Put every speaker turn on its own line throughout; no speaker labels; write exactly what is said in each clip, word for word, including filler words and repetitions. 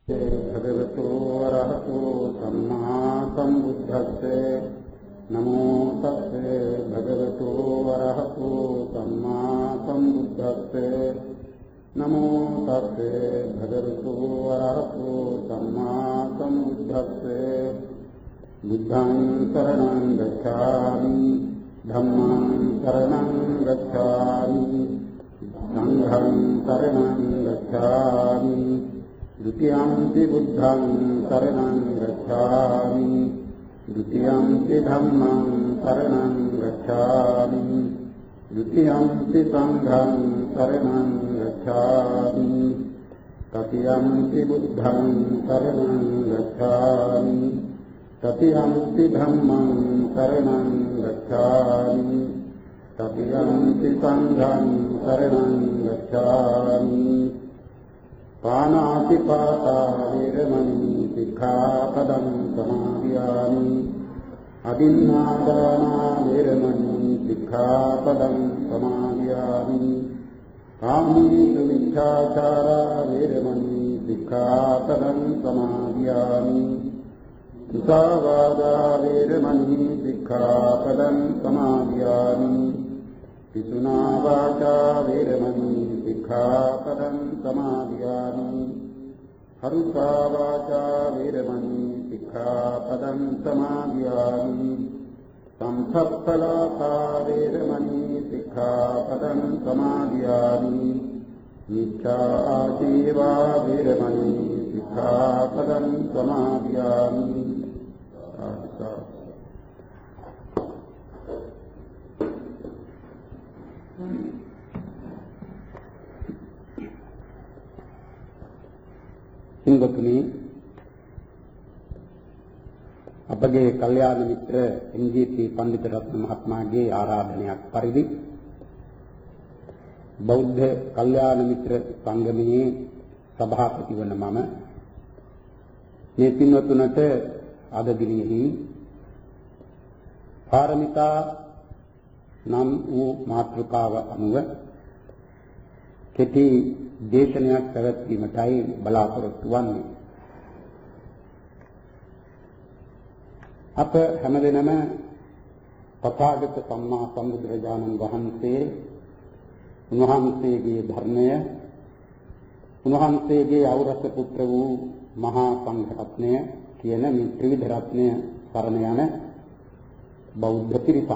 भगवतो अरहतो सम्मा सम्बुद्धस्से नमो तस्से भगवतो अरहतो सम्मा सम्बुद्धस्से नमो तस्से भगवतो अरहतो सम्मा सम्बुद्धस्से बुद्धं शरणं गच्छामि धम्मं शरणं गच्छामि संघं शरणं गच्छामि द्वितीयंपि बुद्धं शरणं गच्छामि द्वितीयंपि धम्मं शरणं गच्छामि द्वितीयंपि संघं शरणं गच्छामि तृतीयंपि बुद्धं शरणं गच्छामि तृतीयंपि धम्मं शरणं गच्छामि तृतीयंपि संघं शरणं गच्छामि पानातिपाता वेरमणि सिक्खापदं समादियामि अदिन्नादाना वेरमणि सिक्खापदं समादियामि कामीसुमिच्छाचारा वेरमणि सिक्खापदं समादियामि मुसावादा वेरमणि सिक्खापदं समादियामि पितुना वाचा वेरमणि सिक्खापदं समादियामि हरुषा वाचा वेरमणि सिक्खापदं समादियामि संसप्तलापा वेरमणि सिक्खापदं समादियामि मिथ्या आजीवा वेरमणि सिक्खापदं समादियामि සිංගතුනි අපගේ කල්යාණ මිත්‍ර එන් ජී පී පණ්ඩිත රත්න මහත්මයාගේ ආරාධනයක් පරිදි බෞද්ධ කල්යාණ මිත්‍ර සංගමයේ සභාපති වන මම මේ පින්වතුන්ට අද දිනෙහි පාරමිතා නම් වූ මාතෘකාව අනුව කෙටි දේශනයක් පැවැත්වීමටයි බලාපොරොත්තු වන්නේ. අප හැමදෙනම තථාගත සම්මා සම්බුදුරජාණන් වහන්සේ උන්වහන්සේගේ ධර්මය උන්වහන්සේගේ අවරස පුත්‍ර වූ මහා සංඝ රත්නය කියන මේ ත්‍රිවිධ රත්නය සරණ යන බෞද්ධ පිරිසක්.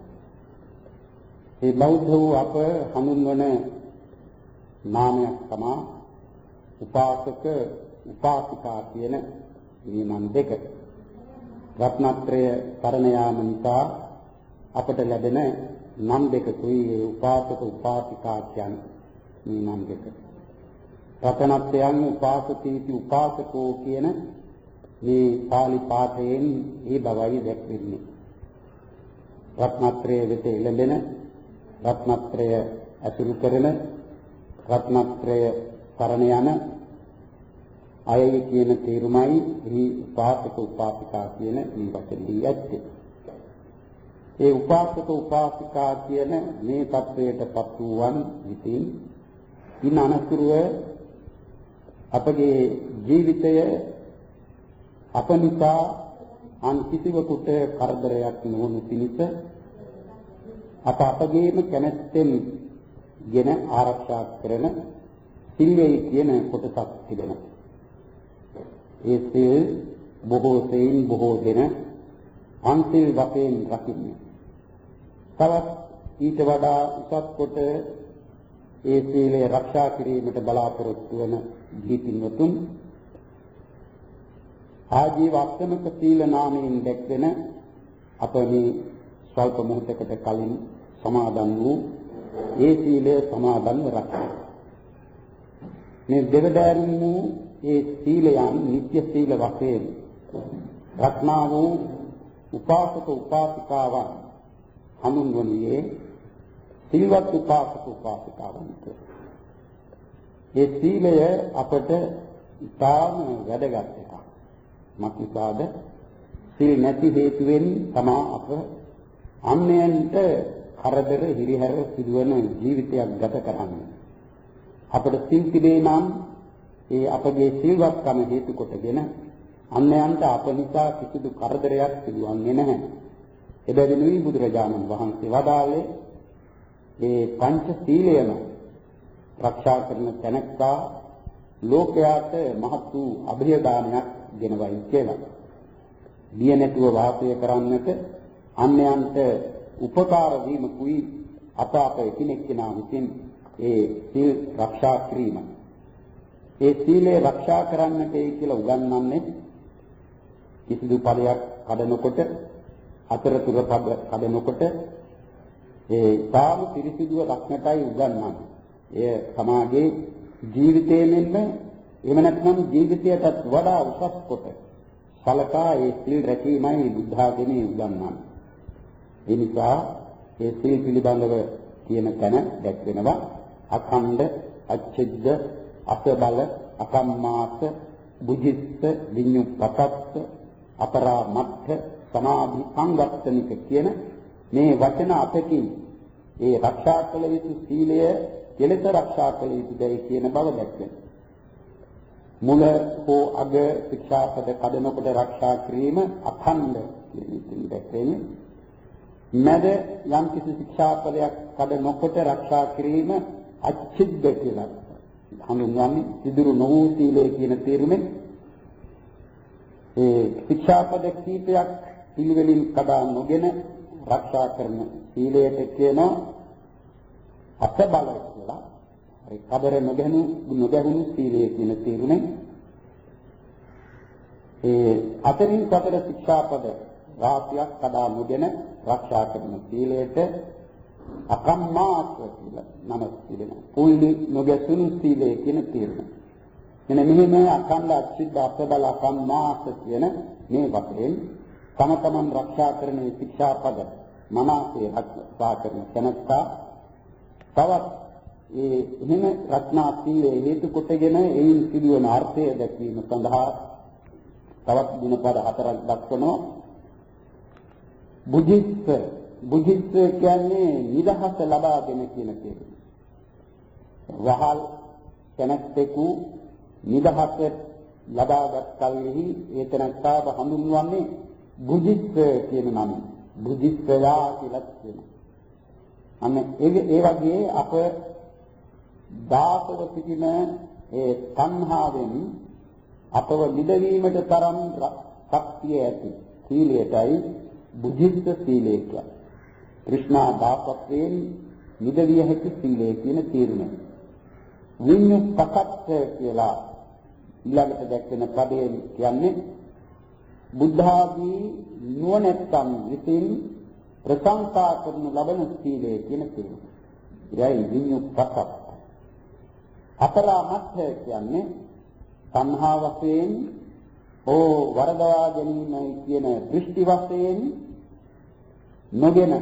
මේ බෞද්ධ වූ අප හඳුන්වන නාමයක් තමයි උපාසක උපාසිකා කියන මේ නම් දෙක. රත්නත්‍රය සරණ යාම නිසා අපට ලැබෙන නම් දෙකකුයි ඒ උපාසක උපාසිකා කියන මේ නම් දෙක. රත්නත්‍රයන් උපාසකීති උපාසකෝ කියන මේ පාලි පාඨයෙන් ඒ බවයි දැක්වෙන්නේ. රත්නත්‍රය වෙත එළඹෙන රත්නත්‍රය අතුරු කරන රත්නත්‍රය සරණ යන අයයි කියන තේරුමයි මේ උපාසක උපාසිකා කියන මේ වචනේ ඇත්තේ. ඒ උපාසක උපාසිකා කියන මේ තත්වයටපත් වූවන් විසින් ඉන් අනතුරුව අපගේ ජීවිතය අපනිසා අන් කිසිවෙකුට කරදරයක් නොවනු පිණිස අප අපගේම කැමැත්තෙන් ගෙන ආරක්ෂා කරන සිල්වැයි කියන කොටසක් තිබෙනවා. ඒ සිල් බොහෝ සෙයින් බොහෝ දෙන අන්සිල් වශයෙන් රකින්නේ. තවත් ඊට වඩා උසස් කොට ඒ සීලය ආරක්ෂා කිරීමට බලාපොරොත්තු වන ජීවිතින්වතුන් ආජීව අෂ්ටමක සීල නාමයෙන් දැක්වෙන අප මේ ස්වල්ප මොහොතකට කලින් සමාදන් වූ ඒ සීලය සමාදන්ව රැකගන්න. මේ දෙවදාරින් වූ ඒ සීලයන් නිත්‍ය සීල වශයෙන් රක්නා වූ උපාසක උපාසිකාවන් හඳුන්වන්නේ සීලවත් උපාසක උපාසිකාවන්ට. ඒ සීලය අපට ඉතාම වැදගත් එකක්. මක්නිසාද සීල් නැති හේතුවෙන් තමා අප අන්‍යයන්ට කරදර හිරිහැර සිදුවන ජීවිතයක් ගත කරන්නේ. අපට සිල් තිබේ නම් ඒ අපගේ සිල්වත්කම හේතු කොටගෙන අන්‍යයන්ට අප නිසා කිසිදු කරදරයක් සිදුවන්නේ නැහැ. එබැවිනුයි බුදුරජාණන් වහන්සේ වදාළේ ඒ පංච සීලයම ආරක්ෂා කරන තැනැත්තා ලෝකයාට මහත් වූ අභයදානයක් දෙනවයි කියලා. බිය නැතුව වාසය කරන්නට අන්‍යයන්ට උපකාර වීමකුයි අප අප එකිනෙක කෙනා විසින් ඒ සීල් ආරක්ෂා කිරීම. ඒ සීලය ආරක්ෂා කරන්නට ඒ කියලා උගන්වන්නේ කිසිදු පදයක් කඩනකොට අතරතුර පද කඩනකොට ඒ සාම පිරිසිදුව රක්නටයි උගන්වන්නේ. එය සමාජයේ ජීවිතයේ මෙන්න එහෙම නැත්නම් ජීවිතයටත් වඩා උසස් කොට සලකා ඒ සීල් රැකීමයි බුද්ධ ආගමේ උගන්වන්නේ. ඒ නිසා ඒ සීල් පිළිබඳව කියන තැන දැක්වෙනවා අඛණ්ඩ, අච්ඡෙද්ද, අසබල, අකම්මාස, බුද්ධිස්ස, විඤ්ඤුප්පතස්ස, අපරාමත්ථ, සමාධි සංවත්තනික කියන මේ වචන අතකින් ඒ ආරක්ෂා කළ යුතු සීලය කෙලෙස ආරක්ෂා කළ යුතුයි කියන බව දැක්වෙනවා. මුල හෝ අග ශික්ෂාපද කඩනකොට ආරක්ෂා කිරීම අඛණ්ඩ කියන ඉතින් දැක්වෙන්නේ. මැද යම් කිසි ශික්ෂාපදයක් කඩනකොට ආරක්ෂා කිරීම අච්ඡිද්ද කියලා හඳුන්වන්නේ. සිදුරු නොවූ සීලය කියන තේරුමෙන් ඒ ශික්ෂාපද කීපයක් පිළිවෙලින් කඩා නොගෙන ආරක්ෂා කරන සීලයට කියනවා අසබල කියලා. ඒ කබර නොගැහුණු නොගැහුණු සීලය කියන තේරුමෙන් ඒ අතරින් සතර ශික්ෂාපද රාශියක් කඩා නොගෙන ආරක්ෂා කරන සීලයට අකම්මාස කියලා නම තිබෙනවා. පුයිලි නොගැසුණු සීලය කියන තේරුම. මෙන්න මෙහිම අඛණ්ඩ, අච්ඡිද්ද, අසබල, අකම්මාස කියන මේ වශයෙන් තම තමන් ආරක්ෂා කරන ශික්ෂාපද මනසේ ආරක්ෂා කරන තැනත්තා තවත් ඒ එහෙම රත්නා සීලේ හේතු කොටගෙන එයින් සිදුවන අර්ථය දැක්වීම සඳහා තවත් ගුණපද හතරක් දක්වනවා. බුද්ධිස්ස බුද්ධිස්ස කියන්නේ නිදහස ලබා දෙන කියන තේරුම. වහල් තැනැත්තෙකු නිදහස ලබාගත් කල්හි ඒ තැනැත්තාව හඳුන්වන්නේ බුද්ධිස්ස කියන නමින්. බුද්ධිස්සයා කියලා කියනවා. අන්න ඒ ඒ වගේ අප දාසව සිටින ඒ තණ්හාවෙන් අපව නිදවීමට තරම් ශක්තිය ඇති සීලයටයි බුද්ධිස්ස සීලය කියන්නේ. ක්‍රිෂ්ණා දාසත්වයෙන් නිදවිය හැකි සීලය කියන තීරණය. විඤ්ඤුප්පතස්ස කියලා ඊළඟට දැක්වෙන පදයෙන් කියන්නේ බුද්ධ ආදී නුවණැත්තන් විසින් ප්‍රශංසා කරන ලබන සීලය කියන තීරණය. ඒයි විඤ්ඤුප්පතස්ස. අපරාමත්ථ කියන්නේ සංහා වශයෙන් ඕ වරදවා ගැනීමයි කියන දෘෂ්ටි වශයෙන් නොගෙන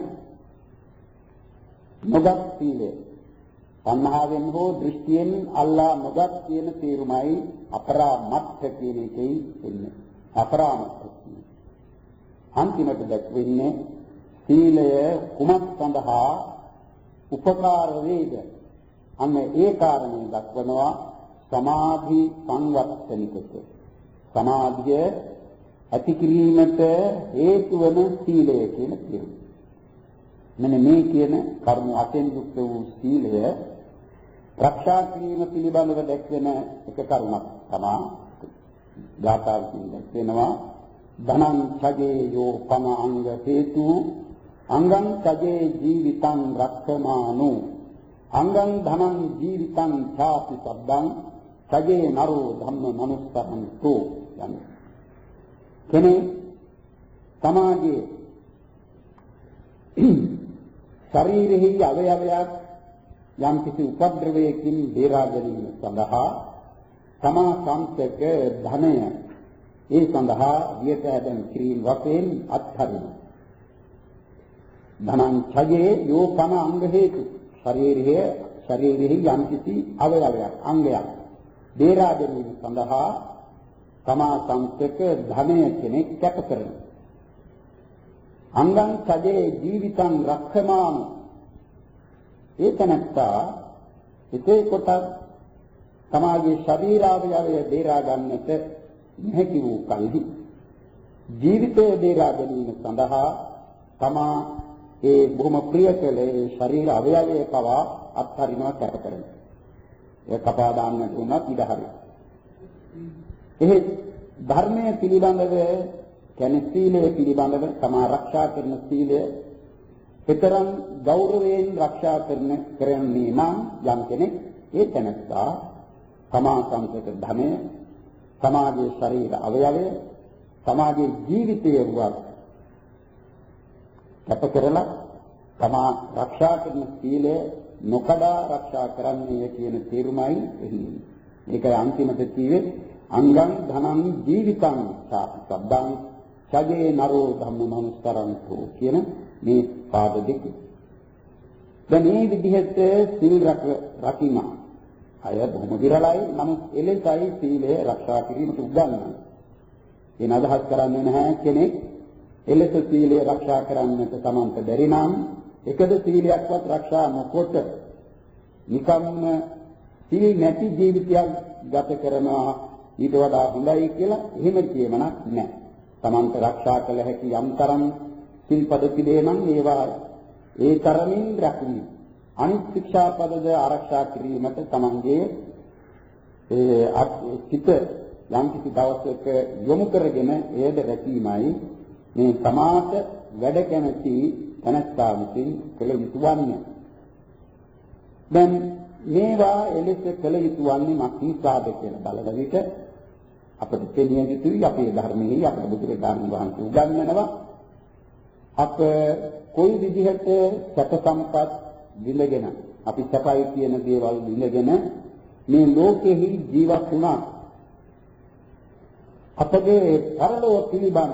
නොගත් සීලය. සංහාවෙන් හෝ දෘෂ්ටියෙන් අල්ලා නොගත් කියන තේරුමයි අපරාමත්ථ කියන එකයි එන්නේ. අපරාමත්ථ. අන්තිමට දැක්වෙන්නේ සීලය කුමක් සඳහා උපකාර වේද? අන්න ඒ කාරණේ දක්වනවා සමාධි සංවත්තනිකත. සමාධිය ඇති කිරීමට හේතු වන සීලය කියන තේරුම. මෙන්න මේ කියන කර්ම අතෙන් යුක්ත වූ සීලය ආරක්ෂා කිරීම පිළිබඳව දැක්වෙන එක කරුණක් තමයි ගාථාවකින් දැක්වෙනවා ධනං චජේ යෝ පම අංග හේතු අංගං චජේ ජීවිතං රක්ඛමානෝ අංගං ධනං ජීවිතං ඡාති සබ්බං චජේ නරෝ ධම්ම මනුස්සන්තෝ යන්නේ කෙනේ සමාජයේ ශරීරෙහි අවයවයක් යම් කිසි උපද්‍රවයකින් බේරා ගැනීම සඳහා තමා සම්පතක ධනය ඒ සඳහා වියට ඇදන් කිරීම වශයෙන් අත්හරිනවා. ධනං ඡයේ යෝ පම අංග හේතු ශරීරයේ ශරීරෙහි යම් කිසි අවයවයක් අංගයක් බේරා ගැනීම සඳහා තමා සම්පතක ධනය කෙනෙක් කැප කරනවා. අංගං ඡයේ ජීවිතං රක්ඛමාන ඒ තනත්තා හිතේ කොට තමාගේ ශරීරාවයවය දේරා ගන්නට නොහැකි වූ කල්හි ජීවිතය දේරා ගැනීම සඳහා තමා ඒ බොහොම ප්‍රිය කළ ඒ ශරීර අවයවය පවා අත්හරිනවා කැප කරනවා. ඒ කපා දාන්නට උනත් ඉඩ හරියි. එහි ධර්මයේ පිළිබඳව කියන්නේ සීලය පිළිබඳව තමා ආරක්ෂා කරන සීලය විතරම් ගෞරවයෙන් ආරක්ෂා කරන කරන්නේ නම් යම් කෙනෙක් ඒ තැනත්තා තමා සම්පත ධනය සමාජයේ ශරීර අවයවය සමාජයේ ජීවිතය වුවත් කැප කරලා තමා ආරක්ෂා කරන සීලය නොකඩා ආරක්ෂා කරන්නේ කියන තීරමයි එහි. ඒකයි අන්තිමට කිව්වේ අංගං ධනං ජීවිතං සබ්බං සජේ නරෝ ධම්ම මනුස්තරන්තු කියන මේ පාද දෙක. දැන් මේ විදිහට සීල් රකින්න අය බොහොම විරලයි. නමුත් එලෙසයි සීලය ආරක්ෂා කිරීමට උගන්වන්නේ. එන අදහස් කරන්නේ නැහැ කෙනෙක් එලෙස සීලය ආරක්ෂා කරන්නට තමන්ට බැරි නම් එකද සීලයක්වත් ආරක්ෂා නොකොට නිකම්ම සීල් නැති ජීවිතයක් ගත කරනවා ඊට වඩා හොඳයි කියලා එහෙම කියමනක් නැහැ. තමන්ට ආරක්ෂා කළ හැකි යම් තරම් සිල්පද පිළිදෙනම් ඒවා ඒ තරමින් රැකීම. අනිත් ශික්ෂා පදද ආරක්ෂා කිරීමට තමන්ගේ ඒ චිත යම් කිසි දවසක යොමු කරගෙන ඒද රැකීමයි මේ තමාට වැඩ කැමැති තනස්සා විසින් කළ යුතු වන්නේ. දැන් මේවා එලෙස කළ යුතු වන්නේ මක්නිසාද කියලා බලන විට අපට තේනිය යුතුයි අපේ ධර්මයේ අපේ බුදුරජාණන් වහන්සේ උගන්වනවා අප කොයි විදිහට සැප සම්පත් විඳගෙන අපි සැපයි කියන දේවල් විඳගෙන මේ ලෝකෙහි ජීවත් වුණා අපගේ පරලෝක පිළිබඳ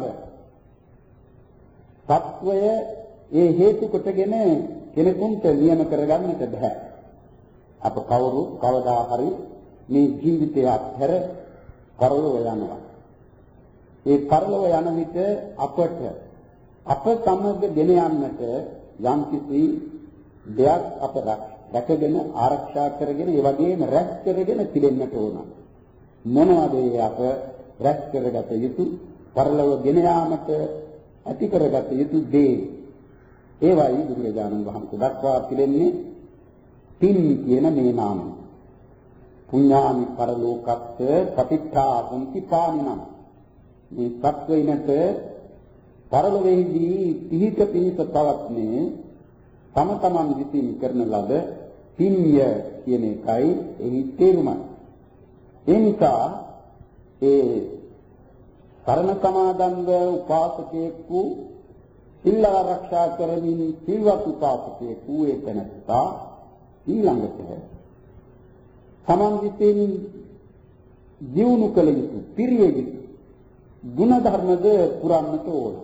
සත්වය ඒ හේතු කොටගෙන කෙනෙකුට නියම කරගන්නට බෑ. අප කවුරු කවදා හරි මේ ජීවිතය අත්හැර පරලොව යනවා. ඒ පරලොව යන විට අපට අප සමග ගෙන යන්නට යම් කිසි දෙයක් අප රැකගෙන ආරක්ෂා කරගෙන ඒ වගේම රැස් කරගෙන පිළිෙන්නට ඕන. මොනවද ඒ අප රැස් කරගත යුතු පරලොව ගෙන යාමට ඇති කරගත යුතු දේ? ඒවයි බුදුරජාණන් වහන්සේ දක්වා පිළිෙන්නේ පින් කියන මේ නාමය. පුඤ්ඤානි පරලෝකස්ස පතිත්තා පුන්ති පානිනම්. මේ සත්වයිනට පරලොවේදී පිහිට පිහිට පවත්නේ තම තමන් විසින් කරන ලද පින්ය කියන එකයි එහි තේරුම. ඒ නිසා ඒ කරන සමාදන්ව උපාසකයෙකු සිල් ආරක්ෂා කරමින් සිල්වත් උපාසකයෙකු එතනත්තා ඊළඟට තමන් විසින් ජීවුණු කළ යුතු පිරිය යුතු ගුණ ධර්මද පුරන්නට ඕන.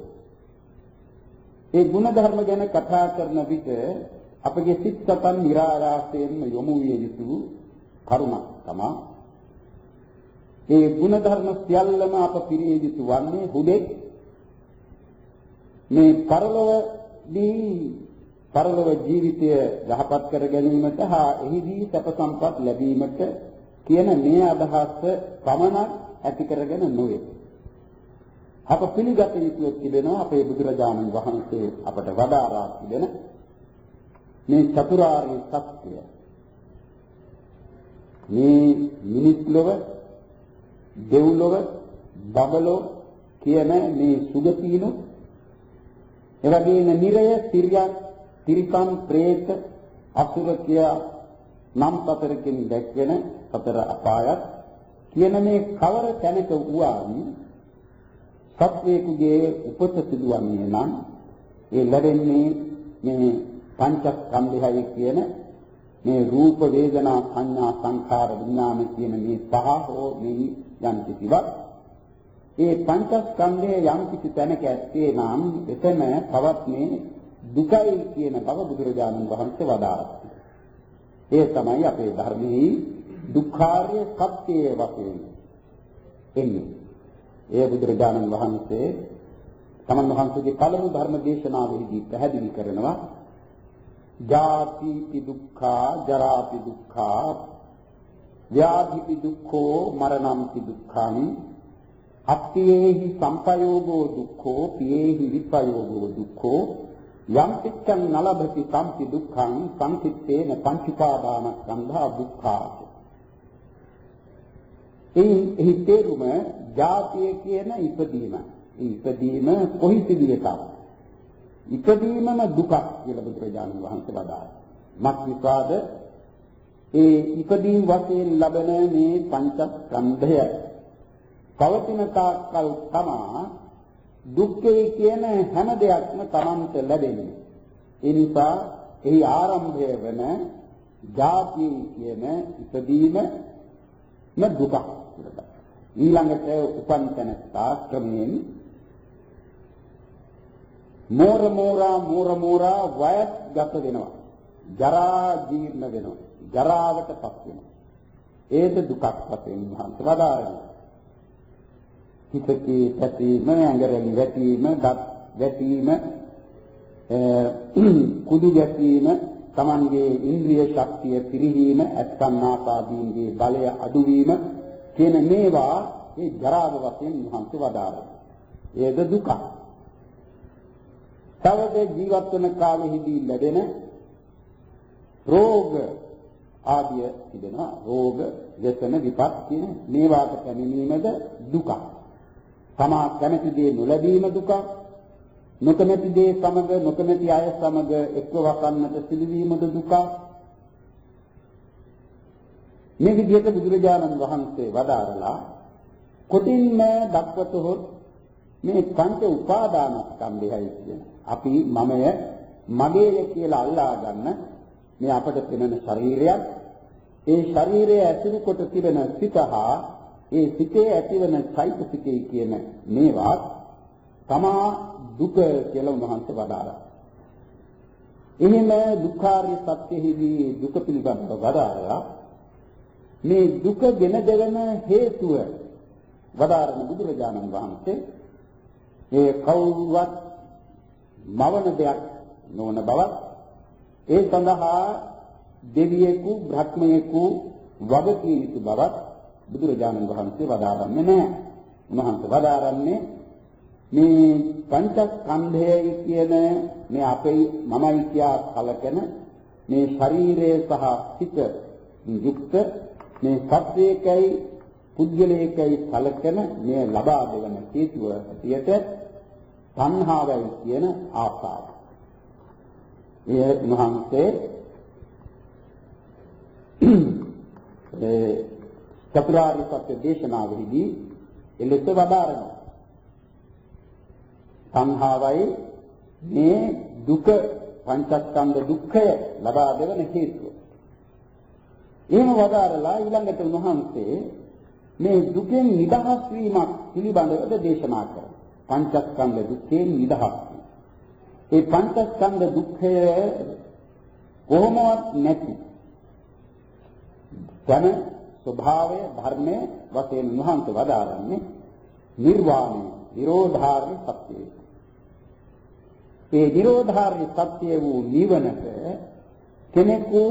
ඒ ගුණ ධර්ම ගැන කතා කරන විට අපගේ සිත් සතන් નિરાයාසයෙන්ම යොමු විය යුතු කරුණක් තමයි ඒ ගුණ ධර්ම සියල්ලම අප පිරිය යුතු වන්නේ හුදෙක් මේ පරලොවදී පරලොව ජීවිතය යහපත් කර ගැනීමට හා එහිදී සැප සම්පත් ලැබීමට කියන මේ අදහස පමණක් ඇති කරගෙන නොවේ. අප පිළිගත යුතු තිබෙනවා අපේ බුදුරජාණන් වහන්සේ අපට වදාරා තිබෙන මේ චතුරාර්ය සත්‍යය. මේ මිනිස් ලොව, දෙව්ලොව, බඹලොව කියන මේ සුගතියිනු එවැගේම නිරය, තිරියන්, තිරිකම්, പ്രേත, අසුර කියා නම් සතරකින් දැක්වෙන සතර අපායත් කියන මේ කවර තැනක වුවාම සත්වේකුගේ උපත සිදුවන්නේ නම් ඒ ලැබෙන්නේ මේ පංචස්කන්ධයයි කියන මේ රූප, වේදනා, සංඥා, සංඛාර, විඥාන කියන මේ පහ හෝ මේ යම් කිසිවක් ඒ පංචස්කන්ධයේ යම් කිසි තැනක ඇත්තේ නම් එතන පවත්නේ දුකයි කියන බව බුදුරජාණන් වහන්සේ වදාළා. ඒ තමයි අපේ ධර්මයේ දුක්ඛාර්ය සත්‍යයේ වශයෙන් එන්නේ. ඒ බුදුරජාණන් වහන්සේ තමන් වහන්සේගේ පළමු ධර්ම දේශනාවෙහිදී පැහැදිලි කරනවා ජාතිපි දුක්ඛා, ජරාපි දුක්ඛා, ව්‍යාධිපි දුක්ඛෝ මරණම්පි දුක්ඛං අත්ථේහි සම්පයෝගෝ දුක්ඛෝ පියේහි විපයෝගෝ දුක්ඛෝ යම් පිච්ඡං නලභති සම්පි දුක්ඛං සංකිට්ඨේන පංචඋපාදානස්කන්ධා දුක්ඛා. ඒ එහි තේරුම ජාතිය කියන ඉපදීම. ඒ ඉපදීම කොහි සිදුවෙතත් ඉපදීමම දුකක් කියලා බුදුරජාණන් වහන්සේ වදාළා. මක්නිසාද ඒ ඉපදීම් වශයෙන් ලබන මේ පංචස්කන්ධය පවතින තාක්කල් තමා දුක්ඛේ කියන හැම දෙයක්ම තමන්ට ලැබෙන්නේ. ඒ නිසා එහි ආරම්භය වන ජාතිය කියන ඉපදීම ම දුක කියලා. ඊළඟට උපන් තැනත්තා ක්‍රමයෙන් මෝර මෝරා මෝර මෝරා වයස් ගත වෙනවා. ජරා ජීර්ණ වෙනවා. ජරාවටපත් වෙනවා. ඒක දුකක් වශයෙන් මහන්ත වදාරනවා. හිතේ පැතීම, ඇඟරලි වැටීම, දත් වැටීම, කුඩු ගැටීම, තමන්ගේ ඉන්ද්‍රිය ශක්තිය පිරිහීම, අත්කන්නාපාදීන්ගේ බලය අඩුවීම කියන මේවා මේ ජරාව වශයෙන් මහන්ත වදාරනවා. ඒක දුක. තවද ජීවත් වන කාලෙහිදී ලැබෙන රෝග ආදිය තිබෙනවා. රෝග, व्यसन, විපත් කියන මේවාට පැමිණීමද දුක. තමා කැමැති දේ නොලැබීම දුක. නොකමැති දේ සමග නොකමැති අය සමග එක්ව වසන්නට සිදුවීමද දුක. මේ විදිහට බුදුරජාණන් වහන්සේ වදාරලා කොටින්ම දක්වතොත් මේ පංච උපාදානස්කන්ධයයි කියන අපි මමය මගේය කියලා අල්ලා ගන්න මේ අපට පෙනෙන ශරීරයක්, ඒ ශරීරය ඇතුළු කොට තිබෙන සිත හා ඒ සිතේ ඇතිවන චෛතසිකය කියන මේවා තමා දුක කියලා උන්වහන්සේ වදාළා. එහෙම දුක්ඛාරිය සත්‍යෙහිදී දුක පිළිබඳව වදාළා. මේ දුක ගෙන දෙවන හේතුව වදාරන බුදුරජාණන් වහන්සේ ඒ කවුරුවත් මවන දෙයක් නොවන බවත්, ඒ සඳහා දෙවියෙකු බ්‍රහ්මයෙකු වගකිය යුතු බවත් බුදුරජාණන් වහන්සේ වදාරන්නේ නැහැ. උන්වහන්සේ වදාරන්නේ මේ පංචස්කන්ධයයි කියන මේ අපේ මමයි කියා කලකන මේ ශරීරය සහ සිත යුක්ත මේ සත්‍යයකයි පුද්ගලයකයි කලකන මේ ලබා දෙවන හේතුව ඇටියට තණ්හාවයි කියන ආසාව. ඒ මහන්සේ ඒ චතුරාර්ය සත්‍ය දේශනාවෙහිදී එලෙස වදාරනවා. තණ්හාවයි මේ දුක පංචස්කන්ධ දුක්ඛය ලබා දෙවන හේතුව. එහෙම වදාරලා ඊළඟට උන්වහන්සේ මේ දුකෙන් නිදහස් වීමක් පිළිබඳව දේශනා කරනවා. පංචස්කන්ධ දුක්ඛයෙන් නිදහස් වීම. ඒ පංචස්කන්ධ දුක්ඛය කොහොමවත් නැති ධන ස්වභාවය ධර්මය වශයෙන් උන්වහන්සේ වදාරන්නේ නිර්වාණය, නිරෝධාර්ය සත්‍යය. ඒ නිරෝධාර්ය සත්‍ය වූ නිවනට කෙනෙකු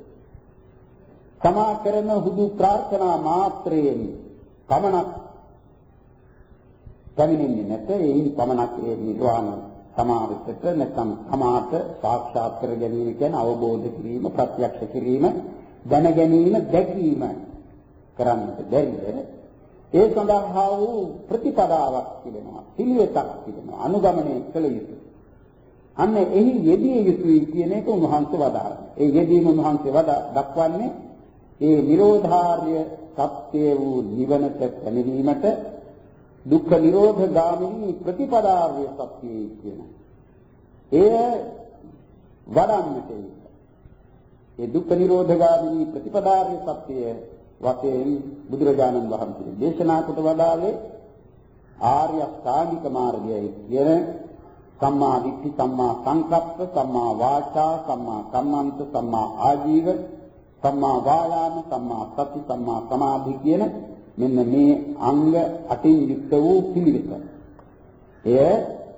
තමා කරන හුදු ප්‍රාර්ථනා මාත්‍රයෙන් පමණක් පැමිණෙන්නේ නැත. ඒයින් පමණක් ඒ නිර්වාණ සමාවිතට නැත්නම් සමාත සාක්ෂාත් කර ගැනීම කියන්නේ අවබෝධ කිරීම, ප්‍රත්‍යක්ෂ කිරීම, දැන ගැනීම, දැකීම කරන්නට බැරිද? ඒ සඳහා වූ ප්‍රතිපදාවක් තිබෙනවා, පිළිවෙතක් තිබෙනවා, අනුගමනය කළ යුතුයි. අන්න එහි යෙදිය යුතුයි කියන එක උන්වහන්සේ වදාළා. ඒ යෙදීම උන්වහන්සේ වදා දක්වන්නේ ඒ නිරෝධාර්ය සත්‍ය වූ නිවනට පැමිණීමට දුක්ඛ නිරෝධ ගාමිනී ප්‍රතිපදාර්ය සත්‍යය කියන. එය වඩන්නට ඒ දුක්ඛ නිරෝධ ගාමිනී ප්‍රතිපදාර්ය සත්‍යය වශයෙන් බුදුරජාණන් වහන්සේ දේශනා කොට වදාළේ ආර්ය අෂ්ටාංගික මාර්ගයයි කියන සම්මා දිට්ඨි, සම්මා සංකප්ප, සම්මා වාචා, සම්මා කම්මන්ත, සම්මා ආජීව, සම්මා වායාම, සම්මා සති, සම්මා සමාධි කියන මෙන්න මේ අංග අටින් යුක්ත වූ පිළිවෙත. එය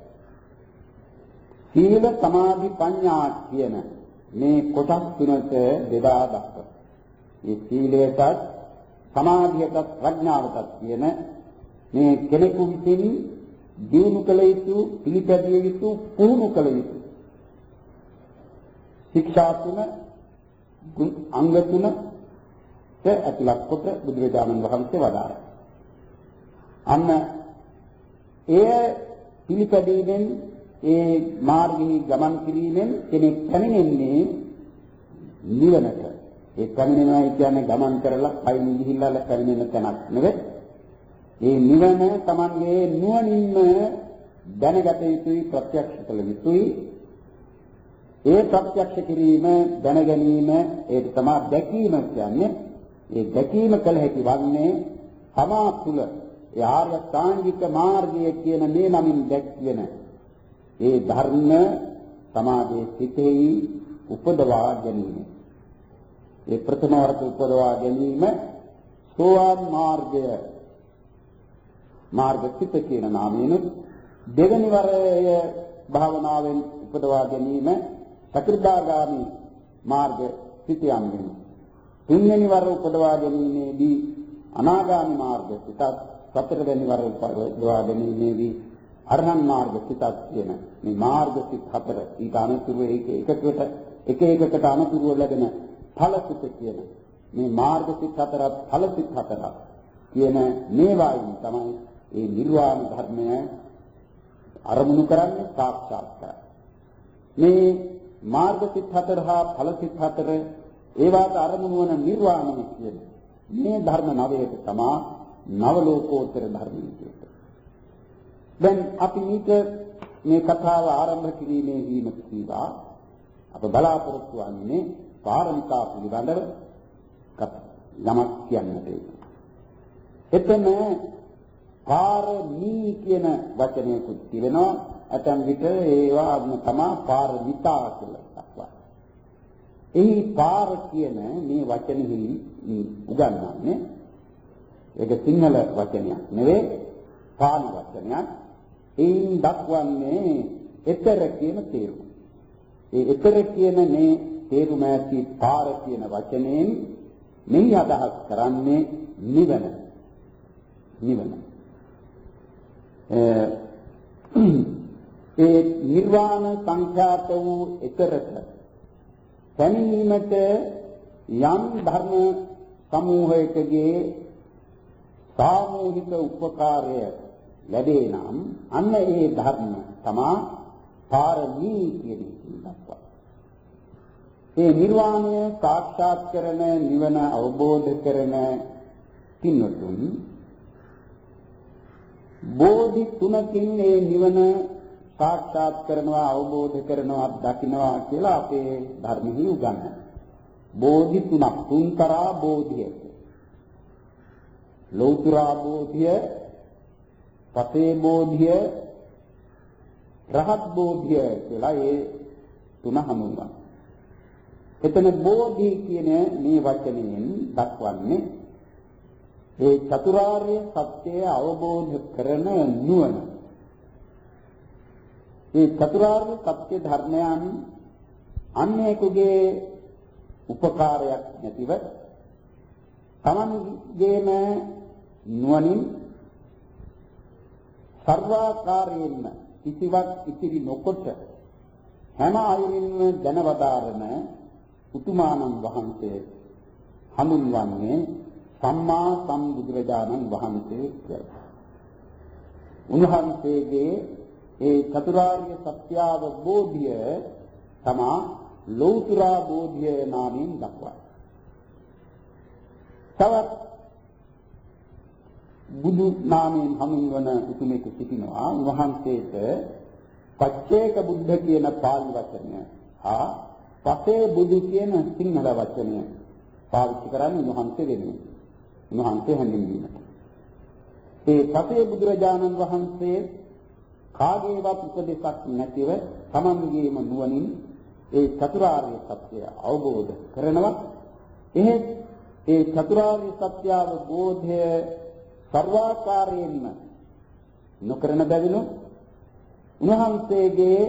සීල, සමාධි, ප්‍රඥා කියන මේ කොටස් තුනට බෙදා දක්වනවා. මේ සීලයටත් සමාධියටත් ප්‍රඥාවටත් කියන මේ කෙනෙකු විසින් දියුණු කළ යුතු, පිළිපැදිය යුතු, පුහුණු කළ යුතු ශික්ෂා තුන, අංග තුන ඇතුළත් කොට බුදුරජාණන් වහන්සේ වදාළා. අන්න එය පිළිපැදීමෙන් ඒ මාර්ගයේ ගමන් කිරීමෙන් කෙනෙක් පැමිණෙන්නේ නිවනට. ඒ පැමිණෙනවා කියන්නේ ගමන් කරලා පයින් ගිහිල්ලා පැමිණෙන තැනක් නෙවෙයි. ඒ නිවන තමන්ගේ නුවණින්ම දැනගත යුතුයි, ප්‍රත්‍යක්ෂ කළ යුතුයි. ඒ ප්‍රත්‍යක්ෂ කිරීම, දැන ගැනීම, ඒක තමයි දැකීම කියන්නේ. ඒ දැකීම කළ හැකි වන්නේ තමා තුළ ඒ ආර්ය සාංගික මාර්ගය කියන මේ නමින් දැක්වෙන ඒ ධර්ම සමාධියේ සිටෙහි උපදවා ගැනීම. ඒ ප්‍රථම වරට උපදවා ගැනීම සෝවාන් මාර්ගය මාර්ග සිත කියන නාමයෙන්, දෙවෙනි වරය භාවනාවෙන් උපදවා ගැනීම සකෘදාගාමි මාර්ග සිත යන්නේ. තුන්වෙනි වර උපදවා ගැනීමේදී අනාගාමි මාර්ග සිතත්, හතරවෙනි වර උපදවා ගැනීමේදී අරහන් මාර්ග සිතත් කියන මේ මාර්ග සිත හතර ඊට අනුතුරු එක එකකට එක එකකට අනුතුරු ලැබෙන ඵල සිත කියන මේ මාර්ග සිත හතරත් ඵල සිත හතරත් කියන මේවායින් තමයි ඒ නිර්වාණ ධර්මය අරමුණු කරන්නේ, සාක්ෂාත් කරන්නේ. මේ මාර්ග සිත හතර හා ඵල සිත හතර ඒවාට අරමුණු වන නිර්වාණය කියන මේ ධර්ම නවයට තමයි නව ලෝකෝත්තර ධර්මය කියන්නේ. දැන් අපි මේක මේ කතාව ආරම්භ කිරීමේ වීම කීවා අප බලාපොරොත්තු වන්නේ පාරමිතා පිළිබඳව යමක් කියන්නට. එතන පාරමී කියන වචනයකුත් තිබෙනවා. ඇතැම් විට ඒවා තමයි පාරමිතා කියලා දක්වන්නේ. එහි පාර කියන මේ වචනෙහි උගන්වන්නේ ඒක සිංහල වචනයක් නෙවෙයි, පාලි වචනයක්. එයින් දක්වන්නේ එතර කියන තේරුම. ඒ එතර කියන මේ තේරුම ඇති පාර කියන වචනයෙන් මෙහි අදහස් කරන්නේ නිවන. නිවන. ඒ නිර්වාණ සංඛ්‍යාත වූ එතරට පැමිණීමට යම් ධර්ම සමූහයකගේ සාමූහික උපකාරය ලැබේ නම් අන්න ඒ ධර්ම තමා පාරමී කියන දක්වා. ඒ නිර්වාණය සාක්ෂාත් කරන, නිවන අවබෝධ කරන පින්වතුන් බෝධි තුනකින් ඒ නිවන සාක්ෂාත් කරනවා, අවබෝධ කරනවා, දකින්නවා කියලා අපේ ධර්මෙහි උගන්වනවා. බෝධි තුනක්, තුන්තරා බෝධිය. ලෞතුරා බෝධිය, පසේ බෝධිය, රහත් බෝධිය කියලා ඒ තුන හඳුන්වනවා. එතන බෝධි කියන මේ වචනයෙන් දක්වන්නේ ඒ චතුරාර්ය සත්‍යය අවබෝධ කරන නුවණ. මේ චතුරාර්ය සත්‍ය ධර්මයන් අන්‍යයෙකුගේ උපකාරයක් නැතිව තමන්ගේම නුවණින් සර්වාකාරයෙන්ම කිසිවක් ඉතිරි නොකොට හැම අයුරින්ම දැනවදාරන උතුමාණන් වහන්සේ හඳුන්වන්නේ සම්මා සම්බුදුරජාණන් වහන්සේ කියලා. උන්වහන්සේගේ ඒ චතුරාර්ය සත්‍ය අවබෝධය තමා ලෞතුරා බෝධිය නාමයෙන් දක්වයි. තවත් බුදු නාමයෙන් හඳුන්වන උතුමෙකු සිටිනවා. උන්වහන්සේට පච්චේක බුද්ධ කියන පාලි වචනය හා පසේ බුදු කියන සිංහල වචනය පාවිච්චි කරන්නේ උන්වහන්සේ වෙනුවෙන්. උන්වහන්සේ හැඳින්වීමට. ඒ පසේ බුදුරජාණන් වහන්සේ කාගේවත් උපදෙසක් නැතිව තමන්ගේම නුවණින් ඒ චතුරාර්ය සත්‍ය අවබෝධ කරනවා. එහෙත් ඒ චතුරාර්ය සත්‍ය අවබෝධය සර්වාකාරයෙන්ම නොකරන බැවිනු උන්වහන්සේගේ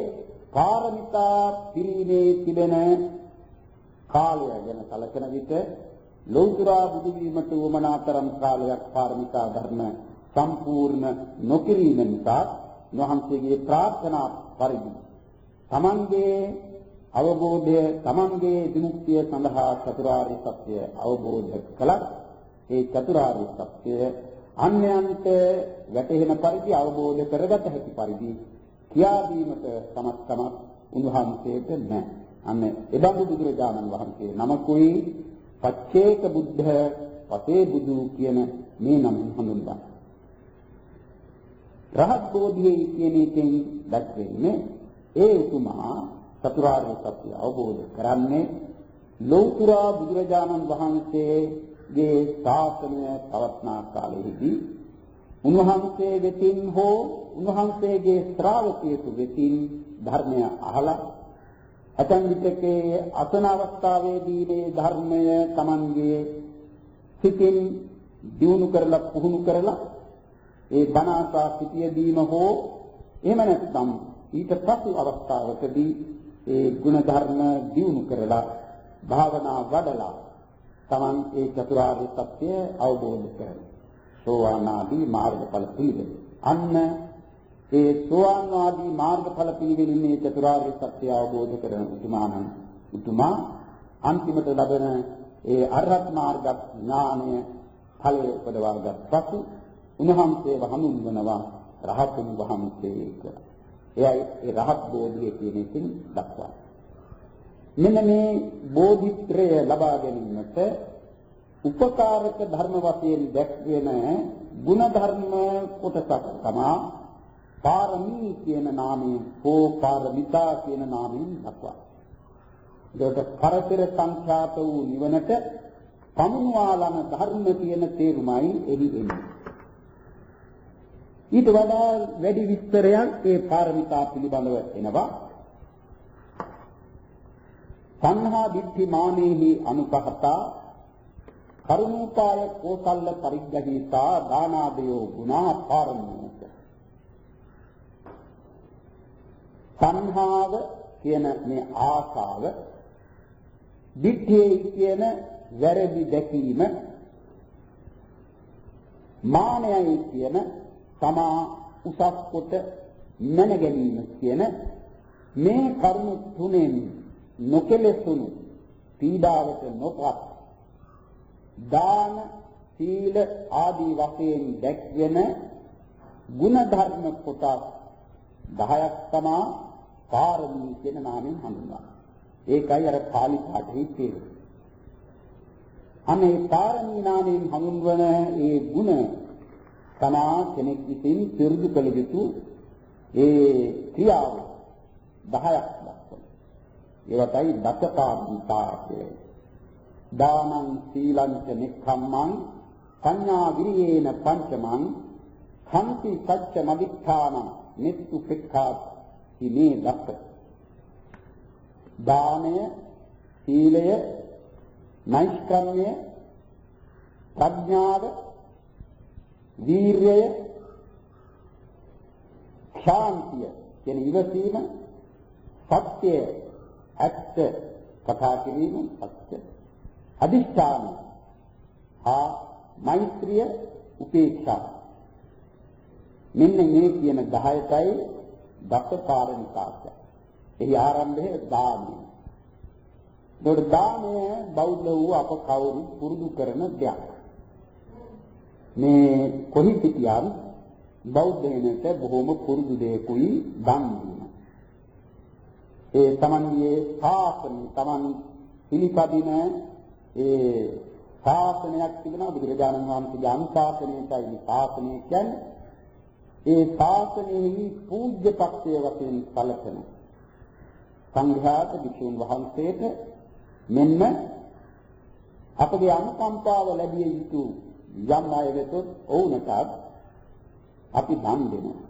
පාරමිතා පිරීමේ තිබෙන කාලය ගැන කලකන විට ලෞතර බුදු වීමට උවමනා තරම් කාලයක් පාරමිතා ධර්ම සම්පූර්ණ නොකිරීම නිසා වහන්සේගේ ප්‍රාර්ථනා පරිදි තමන්ගේ අවබෝධය තමන්ගේ විමුක්තිය සඳහා චතුරාර්ය සත්‍ය අවබෝධ කළා. ඒ චතුරාර්ය සත්‍ය අන්‍යයන්ට වැටහෙන පරිදි අවබෝධ කරගත හැකි පරිදි කියා දීමට සමත්කමක් උන්වහන්සේට නැහැ. අන්න එබඳු බුදුරජාණන් වහන්සේ නමකුයි පච්චේක බුද්ධ පසේ බුදු කියන මේ නම හඳුන්වනවා. රහත් බෝධියේ කියන එකෙන් දැක්වෙන්නේ ඒ උතුමා චතුරාර්ය සත්‍ය අවබෝධ කරන්නේ ලෞතර බුදුරජාණන් වහන්සේගේ ශාසනය පවත්නා කාලයේදී උන්වහන්සේ වෙතින් හෝ උන්වහන්සේගේ ශ්‍රාවකයෙකු වෙතින් ධර්මය අහලා ඇතන් විටකේ අසන අවස්ථාවේදී මේ ධර්මය Tamanගේ සිතින් දියුණු කරලා පුහුණු කරලා ඒ බණ ආසා සිටියදීම හෝ එහෙම නැත්නම් ඊට පසු අවස්ථාවකදී ඒ ගුණ ධර්ම දියුණු කරලා භාවනා වඩලා Taman ඒ චතුරාර්ය සත්‍ය අවබෝධ කරගන්න. සෝවාන් ආදී මාර්ගඵල පිළිවෙල. අන්න ඒ සෝවාන් ආදී මාර්ගඵල පිළිවෙලින් චතුරාර්ය සත්‍ය අවබෝධ කරන උතුමාණන් උතුමා අන්තිමට ලබන ඒ අරහත් මාර්ග ඥානය ඵලයේ උපදවාගත් පසු උන්වහන්සේව හඳුන්වනවා රහතුන් වහන්සේ කියලා. එයයි ඒ රහත් බෝධිය කියන එකෙන් දක්වන්නේ. මෙන්න මේ බෝධිත්‍රය ලබා ගැනීමට උපකාරක ධර්ම වශයෙන් දැක්වෙන ගුණ ධර්ම කොටසක් තමයි පාරමී කියන නාමයෙන් හෝ පාරමිතා කියන නාමයෙන් දක්වන්නේ. ඒකට පරතර සංඛ්‍යාත වූ නිවනට පමුණවාලන ධර්ම කියන තේරුමයි එහි එන්නේ. ඊට වඩා වැඩි විස්තරයක් ඒ පාරමිතා පිළිබඳව එනවා. සංහා දිට්ඨි මානෙහි අනුපහතා කරුණෝපාය කෝසල්ල පරිග්‍රහීතා දානාදයෝ ගුණා පාරමීත. සංහාව කියන මේ ආසාව, දිට්ඨිය කියන වැරදි දැකීම, මානයයි කියන තමා උසස් කොට මන ගැනීම කියන මේ කරුණු තුනෙන් නොකෙලසුණු පීඩාවට නොපත් දාන සීල ආදී වශයෙන් දැක්වෙන ගුණ ධර්ම කොටස් දහයක් තමා පාරමී කියන නාමයෙන් හඳුන්වනවා. ඒකයි අර පාලි පාඨයේ තියෙන්නේ. අනේ පාරමී නාමයෙන් හඳුන්වන ඒ ගුණ තමා කෙනෙක් විසින් සියලු කළ යුතු ඒ ක්‍රියාව දහයක් දක්වනවා. ඒවටයි දසපාරමිතා කියන්නේ. දානං සීලං ච නික්ඛම්මං සංඥා විරියේන පංචමං කම්පි සච්ච මදිඨාන නිත්තු පික්ඛා හිමේ දක්ක. දානය, සීලය, නෛෂ්ක්‍රම්‍ය, ප්‍රඥාව, වීර්යය, ශාන්තිය කියන ඉවසීම, සත්‍ය ඇත්ත කතා කිරීම, සත්‍ය අදිෂ්ඨාන හා මෛත්‍රිය, උපේක්ෂා. මෙන්න මේ කියන දහයටයි දසපාරමිතාය. එහි ආරම්භය දානය. ඒකට දානය බෞද්ධ වූ අප කවුරු පුරුදු කරන දෙයක්. මේ කොහි සිටියම් බෞද්ධයනට බොහොම පුරුදු දෙයකුයි දන් දීම. ඒ තමන්ගේ ශාසන තමන් පිළිපදින ඒ ශාසනයක් තිබෙනවා. බුදුරජාණන් වහන්සේගේ අනුශාසනයයි මේ ශාසනය කියන්නේ. ඒ ශාසනයෙහි පූජ්‍ය පක්ෂය වශයෙන් සැලකෙන සංඝයාට භික්ෂුන් වහන්සේට මෙන්න අපගේ අනුකම්පාව ලැබිය යුතු යම් අය වෙතොත් ඔවුන්ට අපි දන් දෙනවා.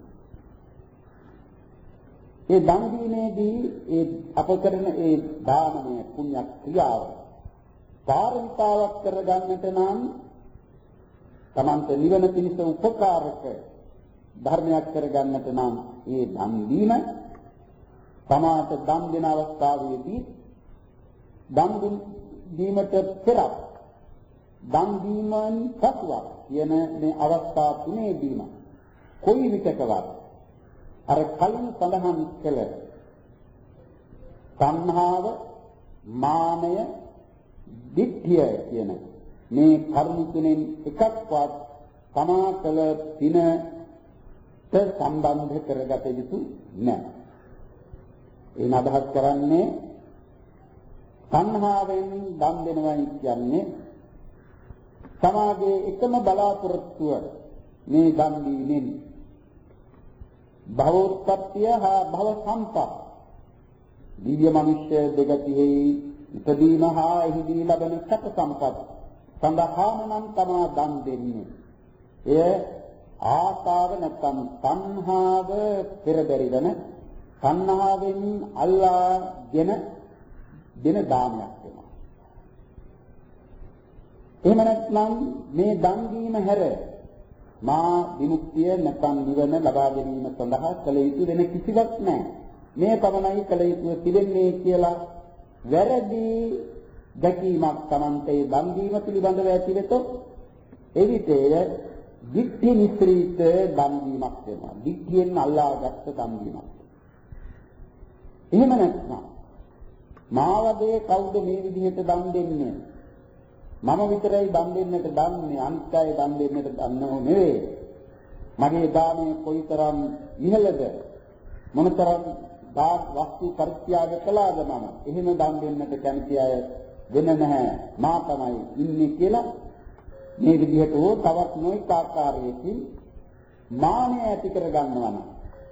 ඒ දන් දීමේදී ඒ අප කරන ඒ දානමය පුණ්‍ය ක්‍රියාව පාරමිතාවක් කරගන්නට නම් තමන්ට නිවන පිණිස උපකාරක ධර්මයක් කරගන්නට නම් ඒ දන් දීම සමාත දන් දෙන අවස්ථාවේදී දන් දීමට පෙර දන් දීමෙන් පසුවත් කියන මේ අවස්ථා තුනේදීම කොයි විටකවත් අර කලින් සඳහන් කළ තණ්හාව, මානය, දිට්ඨිය කියන මේ කරුණු තුනෙන් එකක්වත් තමා කළ පිනට සම්බන්ධ කරගත යුතු නැහැ. එන අදහස් කරන්නේ තණ්හාවෙන් දන් දෙනවයි කියන්නේ සමාජයේ එකම බලාපොරොත්තුව මේ දන් දීමෙන් භවෝත්පත්තිය හා භව සම්පත් දිව්‍ය මනුෂ්‍ය දෙගතිෙහි ඉපදීම හා එහිදී ලබන සැප සම්පත් සඳහාම නම් තමා දන් දෙන්නේ. එය ආසාව නැත්නම් තණ්හාව පෙරදරිවන තණ්හාවෙන් අල්ලාගෙන දෙන දානයක් වෙනවා. එහෙම නැත්නම් මේ දන් දීම හැර මා විමුක්තිය නැත්නම් නිවන ලබා ගැනීම සඳහා කළ යුතු වෙන කිසිවක් නැහැ. මේ පමණයි කළ යුතු තිබෙන්නේ කියලා වැරදි දැකීමක් Tamante දන් දීම පිළිබඳව ඇතිවෙතොත් එවිටය දික්ටි නිස්ත්‍රීත දන් දීමක් වෙනවා. දික්තියෙන් අල්ලාගත්ත දන් දීමක්. එහෙම නැත්නම් මාවදේ කවුද මේ විදිහට දන් දෙන්නේ? මම විතරයි දන් දෙන්නට දන්නේ, අනිත් අය දන් දෙන්නට දන්නෝ නෙවෙයි. මගේ දානය කොයිතරම් ඉහළද? මොනතරම් දාන වස්තු පරිත්‍යාග කළාද මම? එහෙම දන් දෙන්නට කැමති අය වෙන නැහැ. මා තමයි ඉන්නේ කියලා මේ විදිහට ඕ තවත් නොයෙක් ආකාරයකින් මානය ඇති කර ගන්නවා නම්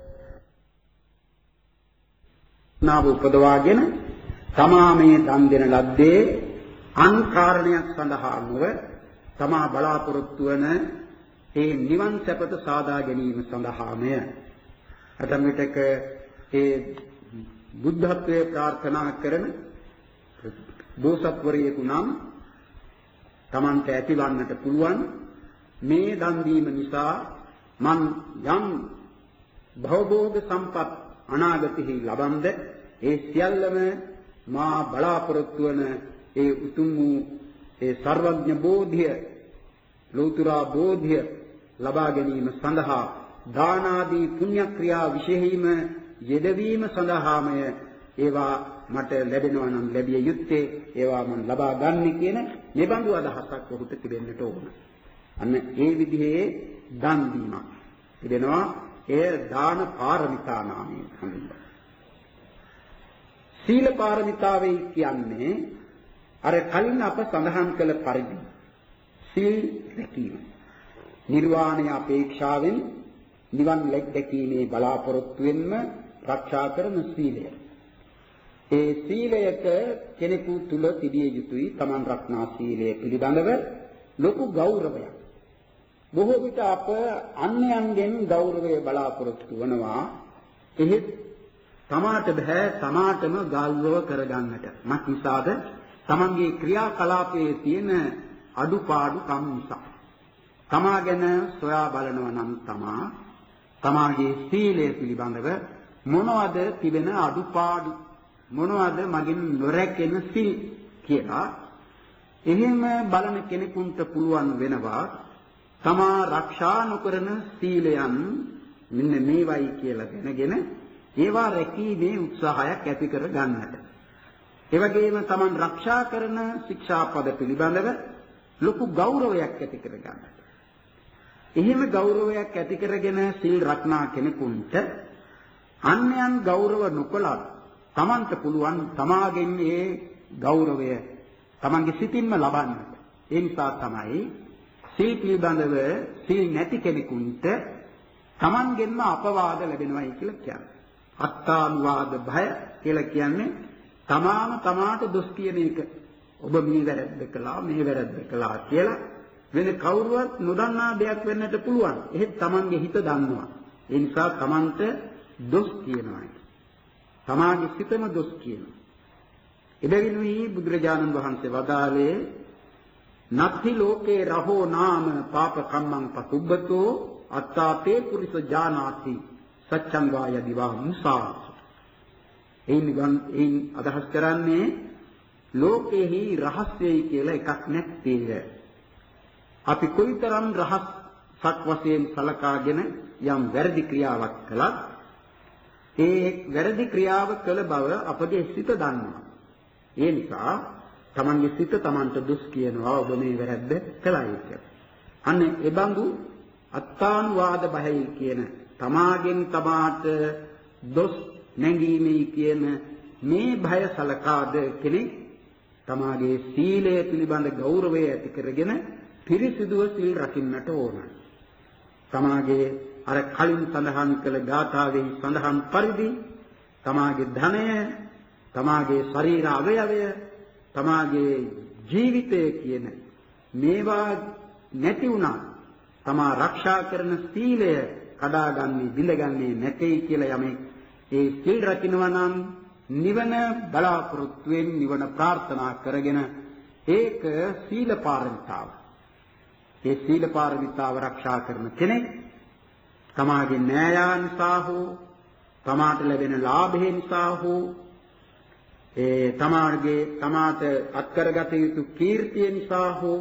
නාව උපදවාගෙන තමා මේ දන් දෙන ලද්දේ අන් කාරණයක් සඳහා නොව තමා බලාපොරොත්තු වන ඒ නිවන් සැපත සාදා ගැනීම සඳහාමය. අතම් විටක ඒ බුද්ධත්වයේ ප්‍රාර්ථනා කරන බෝසත්වරයෙකු නම් තමන්ට ඇතිවන්නට පුළුවන් මේ දන් දීම නිසා මන් යම් භවභෝග සම්පත් අනාගතෙහි ලබන්ද ඒ සියල්ලම මා බලාපොරොත්තු වන ඒ උතුම් වූ ඒ සර්වඥ බෝධිය ලෞතුරා බෝධිය ලබා ගැනීම සඳහා දාන ආදී පුණ්‍ය ක්‍රියා විශේෂයෙන්ම යෙදවීම සඳහාමය ඒවා මට ලැබෙනවා නම් ලැබිය යුත්තේ ඒවා මම ලබා ගන්න කියන නිබඳු අදහසක් ඔහුට තිබෙන්නට ඕන. අන්න ඒ විදිහේ දන් දීමක් තිබෙනවා. එය දාන පාරමිතා නාමයෙන් හඳුන්වනවා. සීල පාරමිතාවයි කියන්නේ අර කලින් අප සඳහන් කළ පරිදි සීල් රැකීම. නිර්වාණය අපේක්ෂාවෙන් නිවන් දැකීමේ බලාපොරොත්තුවෙන්ම රක්ෂා කරන සීලය. ඒ සීලයක කෙනෙකු තුල තිබිය යුතුයි තමන් රක්නා සීලය පිළිබඳව ලොකු ගෞරවයක්. බොහෝ විට අප අන්‍යයන්ගෙන් ගෞරවය බලාපොරොත්තු වෙනවා. එහෙත් තමාට බෑ තමාටම ගෞරව කරගන්නට. මත් නිසාද තමන්ගේ ක්‍රියාකලාපයේ තියෙන අඩුපාඩු කම් නිසා. තමා ගැන සොයා බලනවා නම් තමා තමාගේ සීලය පිළිබඳව මොනවද තිබෙන අඩුපාඩු මොනවද මගින් නොරැකෙන සිල් කියලා එහෙම බලන කෙනෙකුට පුළුවන් වෙනවා තමා ආරක්ෂා නොකරන සීලයන් මෙන්න මේවයි කියලා දැනගෙන ඒවා රැකීමේ උත්සාහයක් ඇති කර ගන්නට. ඒ වගේම තමන් ආරක්ෂා කරන ශික්ෂාපද පිළිබඳව ලොකු ගෞරවයක් ඇති කර ගන්නට. එහෙම ගෞරවයක් ඇති කරගෙන සීල් රක්නා කෙනෙකුට අන්‍යයන් ගෞරව නොකළත් තමන්ට පුළුවන් තමාගෙන් ඒ ගෞරවය තමන්ගේ සිතින්ම ලබන්නට. ඒ නිසා තමයි සීල් පිළිබඳව සීල් නැති කෙනෙකුට තමන්ගෙන්ම අපවාද ලැබෙනවායි කියලා කියන්නේ. අත්තානුවාද භය කියලා කියන්නේ තමාම තමාට දොස් කියන එක. ඔබ මේ වැරද්ද කළා මේ වැරද්ද කළා කියලා වෙන කවුරුවත් නොදන්නා දෙයක් වෙන්නට පුළුවන්. එහෙත් තමන්ගේ හිත දන්නවා. ඒ නිසා තමන්ට දොස් කියනවා. තමාගේ සිතම දොස් කියනවා. එබැවිනුයි බුදුරජාණන් වහන්සේ වදාළේ නත්ති ලෝකේ රහෝ නාම පාප කම්මං පසුබ්බතෝ අත්තාපේ පුරිස ජානාති සච්ඡං වාය දිවා මුසා. එයින් එයින් අදහස් කරන්නේ ලෝකෙහි රහස්‍යයි කියලා එකක් නැත්තේ. අපි කොයිතරම් රහසක් වශයෙන් සලකාගෙන යම් වැරදි ක්‍රියාවක් කළත් ඒ වැරදි ක්‍රියාව කළ බව අපගේ සිත දන්නවා. ඒ නිසා තමන්ගේ සිත තමන්ට දුස් කියනවා ඔබ මේ වැරද්ද කළයි කියලා. අන්න ඒ බඳු අත්තානුවාද බයයි කියන තමාගෙන් තමාට දොස් නැංගීමේ කියන මේ භය සලකාද කෙනෙක් තමාගේ සීලය පිළිබඳ ගෞරවය ඇති කරගෙන පිරිසිදුව සිල් රකින්නට ඕන. තමාගේ අර කලින් සඳහන් කළ ගාථාවෙන් සඳහන් පරිදි තමාගේ ධනය, තමාගේ ශරීර අවයවය, තමාගේ ජීවිතය කියන මේවා නැති වුණා තමා ආරක්ෂා කරන සීලය කඩාගන්නේ බිඳගන්නේ නැtei කියලා යමෙක් ඒ සිල් රකින්නවා නම් නිවන බලාපොරොත්තුෙන් නිවන ප්‍රාර්ථනා කරගෙන ඒක සීල පාරමිතාව. ඒ සීල පාරමිතාව ආරක්ෂා කරන කෙනෙක් තමාගේ න්‍යායයන් නිසා හෝ තමාට ලැබෙන ලාභය නිසා හෝ ඒ තමාගේ තමාට අත්කරගත යුතු කීර්තිය නිසා හෝ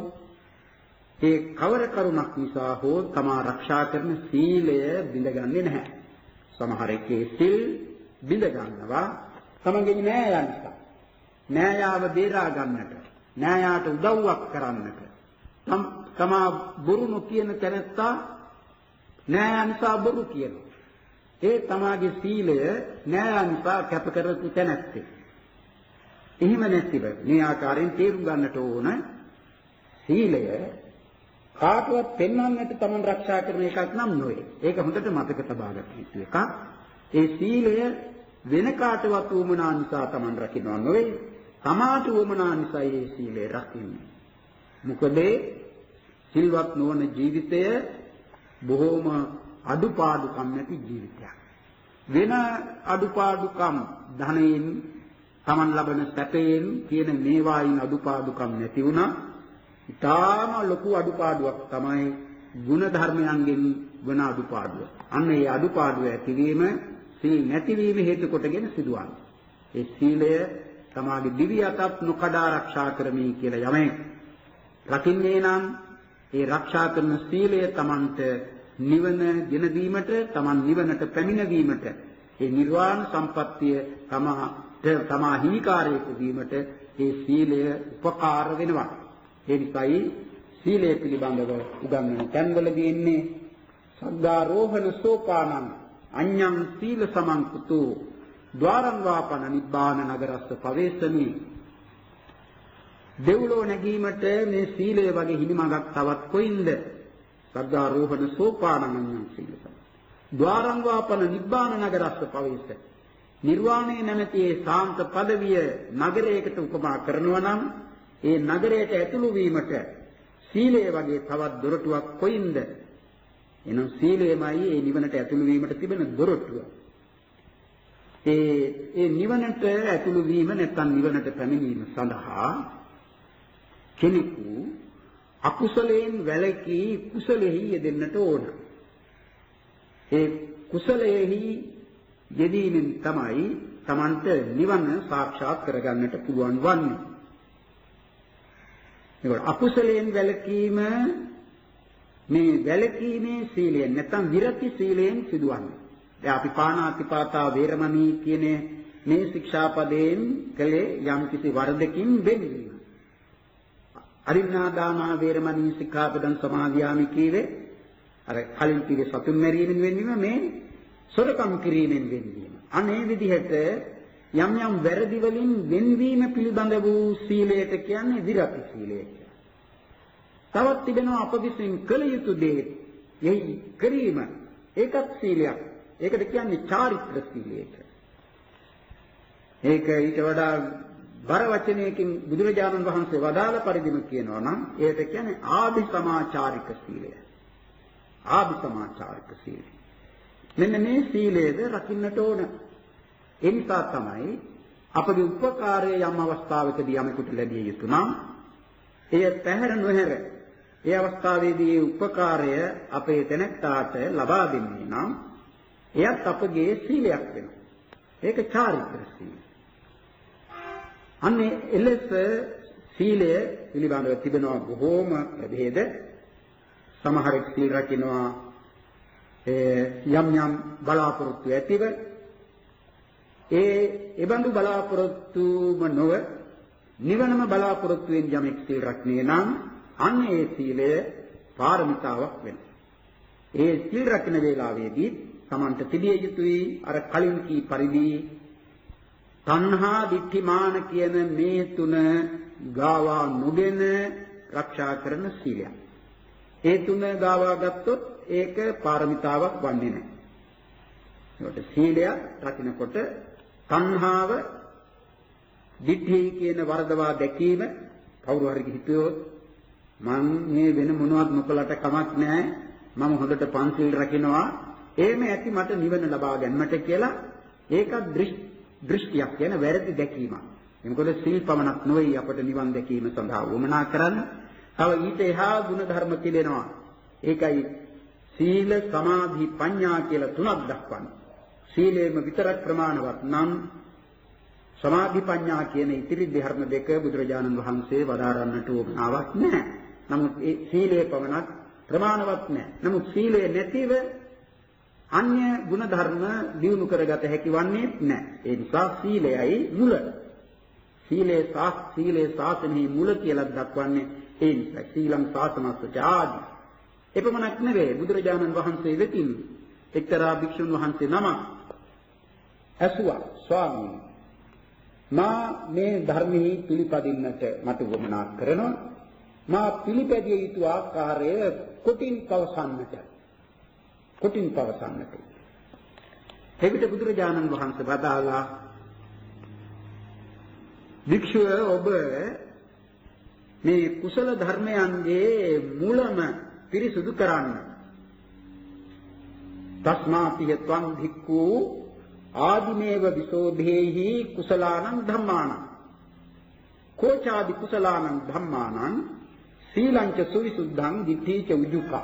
ඒ කවර කරුණක් නිසා හෝ තමා ආරක්ෂා කරන සීලය බිඳගන්නේ නැහැ. සමහරකේ සිල් බිඳ ගන්නවා තමගේ න්‍යායයන් නිසා. න්‍යායාව බේරා ගන්නට, න්‍යායාට උදව්වක් කරන්නට. තමා බොරු නොකියන තැනැත්තා න්‍යාය නිසා බොරු කියනවා. ඒ තමාගේ සීලය න්‍යාය නිසා කැප කරපු තැනැත්තේ. එහෙම නැතිව මේ ආකාරයෙන් තේරුම් ගන්නට ඕන සීලය කාටවත් පෙන්වන්නට තමන් ආරක්ෂා කරන එකක් නම් නොවේ. ඒක හොඳට මතක තබා ගන්න යුතු එකක්. ඒ සීලය වෙන කාටවත් උවමනා නිසා තමන් රකින්නව නොවේ. තමාට උවමනා නිසා ඒ සීලය රකින්නේ. මොකද සිල්වත් නොවන ජීවිතය බොහෝම අඩුපාඩුකම් නැති ජීවිතයක්. වෙන අඩුපාඩුකම් ධනයෙන් තමන් ලබන සැපයෙන් කියන මේවායින් අඩුපාඩුකම් නැති වුණා. ඊටාම ලොකු අඩුපාඩුවක් තමයි ගුණ ධර්මයන්ගෙන් වන අඩුපාඩුව. අන්න ඒ අඩුපාඩුව ඇතිවීම සීල නැතිවීම හේතු කොටගෙන සිදුවන්නේ. ඒ සීලය තමාගේ දිවි අතත් නොකඩා ආරක්ෂා කරමි කියලා යමෙක් රකින්නේ නම් ඒ ආරක්ෂා කරන සීලය තමන්ට නිවන ගෙන දීමට, තමන් නිවනට පැමිණවීමට, ඒ නිර්වාණ සම්පත්තිය තමාට තමා හිමිකාරයෙකු වීමට ඒ සීලය උපකාර වෙනවා. ඒ නිසායි සීලය පිළිබඳව උගන්වන තැන්වලදී ඉන්නේ සග්ගාරෝහණ සෝපානං අඤ්ඤං සීල සමන්කුතු ద్వාරං වාපන නිබ්බාන නගරස්ස පවේසමි. දෙව්ලොව නැගීමට මේ සීලය වගේ හිමිමඟක් තවත් කොයින්ද? සග්ගාරෝහණ සෝපානං අඤ්ඤං සීල සමන් ద్వාරං වාපන නිබ්බාන නගරස්ස පවේස. නිර්වාණය නැමැති ඒ ශාන්ත පදවිය නගරයකට උපමා කරනවා නම් ඒ නගරයට ඇතුළු වීමට සීලය වගේ තවත් දොරටුවක් කොයින්ද? එනම් සීලයමයි ඒ නිවනට ඇතුළු වීමට තිබෙන දොරටුව. ඒ ඒ නිවනට ඇතුළු වීම නැත්නම් නිවනට පැමිණීම සඳහා කෙනෙකු අකුසලයෙන් වැළකී කුසලෙහි යෙදෙන්නට ඕන. ඒ කුසලයෙහි යෙදීමෙන් තමයි Tamanට නිවන සාක්ෂාත් කරගන්නට පුළුවන් වන්නේ. ඒක අකුසලයෙන් වැළකීම මේ වැළකීමේ සීලයෙන් නැත්නම් විරති සීලයෙන් සිදුවන්නේ. දැන් අපි පාණාතිපාතා වේරමණී කියන මේ ශික්ෂාපදයෙන් කලේ යම් කිසි වරදකින් වෙන්වීම. අරින්නා දානා වේරමණී සික්ඛාපදං සමාදියාමි කීවේ අර කලින් කිව්වේ සතුන් මැරීමෙන් වෙන්වීම, මේ සොරකම් කිරීමෙන් වෙන්වීම. අනේ විදිහට යම් යම් වැරදි වලින් වෙන්වීම පිළිබඳ වූ සීලයට කියන්නේ විරති සීලය කියලා. තවත් තිබෙනවා අප විසින් කළ යුතු දේ එහි කිරීම, ඒකත් සීලයක්. ඒකට කියන්නේ චාරිත්‍ර සීලය කියලා. ඒක ඊට වඩා බර වචනයකින් බුදුරජාණන් වහන්සේ වදාළ පරිදිම කියනවා නම් ඒකට කියන්නේ ආදි සමාචාරික සීලය. ආදි සමාචාරික සීලය. මෙන්න මේ සීලයද රකින්නට ඕන. ඒ නිසා තමයි අපගේ උපකාරය යම් අවස්ථාවකදී යමෙකුට ලැබිය යුතු නම් එය පැහැර නොහැර ඒ අවස්ථාවේදී උපකාරය අපේ තැනැත්තාට ලබා දෙන්නේ නම් එයත් අපගේ සීලයක් වෙනවා. ඒක චාරිත්‍ර සීලය. අන්නේ එලෙස සීලය පිළිබඳව තිබෙනවා බොහෝම ප්‍රභේද. සමහරෙක් සීල් රකින්නවා යම් යම් බලාපොරොත්තු ඇතිව ඒ එබඳු බලාපොරොත්තුම නොව නිවනම බලාපොරොත්තුෙන් යමෙක් සීල් රැක්නේ නම් අන්න ඒ සීලය පාරමිතාවක් වෙනවා. ඒ සීල් රැකින වේලාවේදී සමන්ත තිබිය යුතුයි අර කලින් කී පරිදි තණ්හා දිට්ඨිමාන කියන මේ තුන ගාවා නොගෙන රක්ෂා කරන සීලය. ඒ තුන ගාවා ගත්තොත් ඒක පාරමිතාවක් වන්නේ නැහැ. ඒකට සීලය රකින්නකොට තණ්හාව දිට්ඨි කියන වරදවා දැකීම කවුරු හරි හිතුවොත් මං මේ වෙන මොනවත් නොකලට කමක් නැහැ මම හොඳට පන්සිල් රකින්නවා එහෙම ඇති මට නිවන ලබා ගැනීමට කියලා ඒක දෘෂ්ටියක් කියන වැරදි දැකීමක්. එනකොට සීල් පමණක් නොවේ අපට නිවන් දැකීම සඳහා වමනා කරන්නේ. තව ඊට එහා ගුණ ධර්ම තිබෙනවා. ඒකයි සීල සමාධි ප්‍රඥා කියලා තුනක් දක්වන්නේ. සීලේම විතරක් ප්‍රමාණවත් නම් සමාධි ප්‍රඥා කියන ඉතිරි ධර්ම දෙක බුදුරජාණන් වහන්සේ වදාරන්නට උවමනාවක් නැහැ. නමුත් ඒ සීලේ පමණක් ප්‍රමාණවත් නැහැ. නමුත් සීලේ නැතිව අන්‍ය ගුණ ධර්ම දියුණු කරගත හැකි වන්නේ නැහැ. ඒ නිසා සීලයයි මුල. සීලේ සාස් සීලේ සාසනෙහි මුල කියලා දක්වන්නේ ඒ නිසා සීලං සාසනස්ස ආදී. එපමණක් නෙවෙයි බුදුරජාණන් වහන්සේ වෙතින් එක්තරා භික්ෂුන් වහන්සේ නමක් ඇසුවා ස්වාමීන් මා මේ ධර්මෙහි පිළිපදින්නට මට වමනා කරනවා මා පිළිපැදිය යුතු ආකාරය කොටින් පවසන්නට කොටින් පවසන්නට එවිට බුදුරජාණන් වහන්සේ වදාළා භික්ෂුව ඔබ මේ කුසල ධර්මයන්ගේ මුලම පිරිසුදු කරන්න තස්මාපිය ත්වං භික්ඛු ආදිමේව විසෝධේහි කුසලානං ධම්මානං කෝචාදි කුසලානං ධම්මානං සීලං ච සුවිසුද්ධං දිට්ඨි ච උජුකා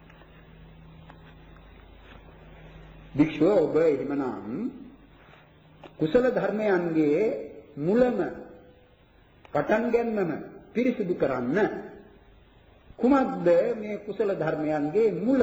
භික්ෂුව ඔබ එහෙමනම් කුසල ධර්මයන්ගේ මුලම පටන් ගැනීමම පිරිසුදු කරන්න කුමක්ද මේ කුසල ධර්මයන්ගේ මුල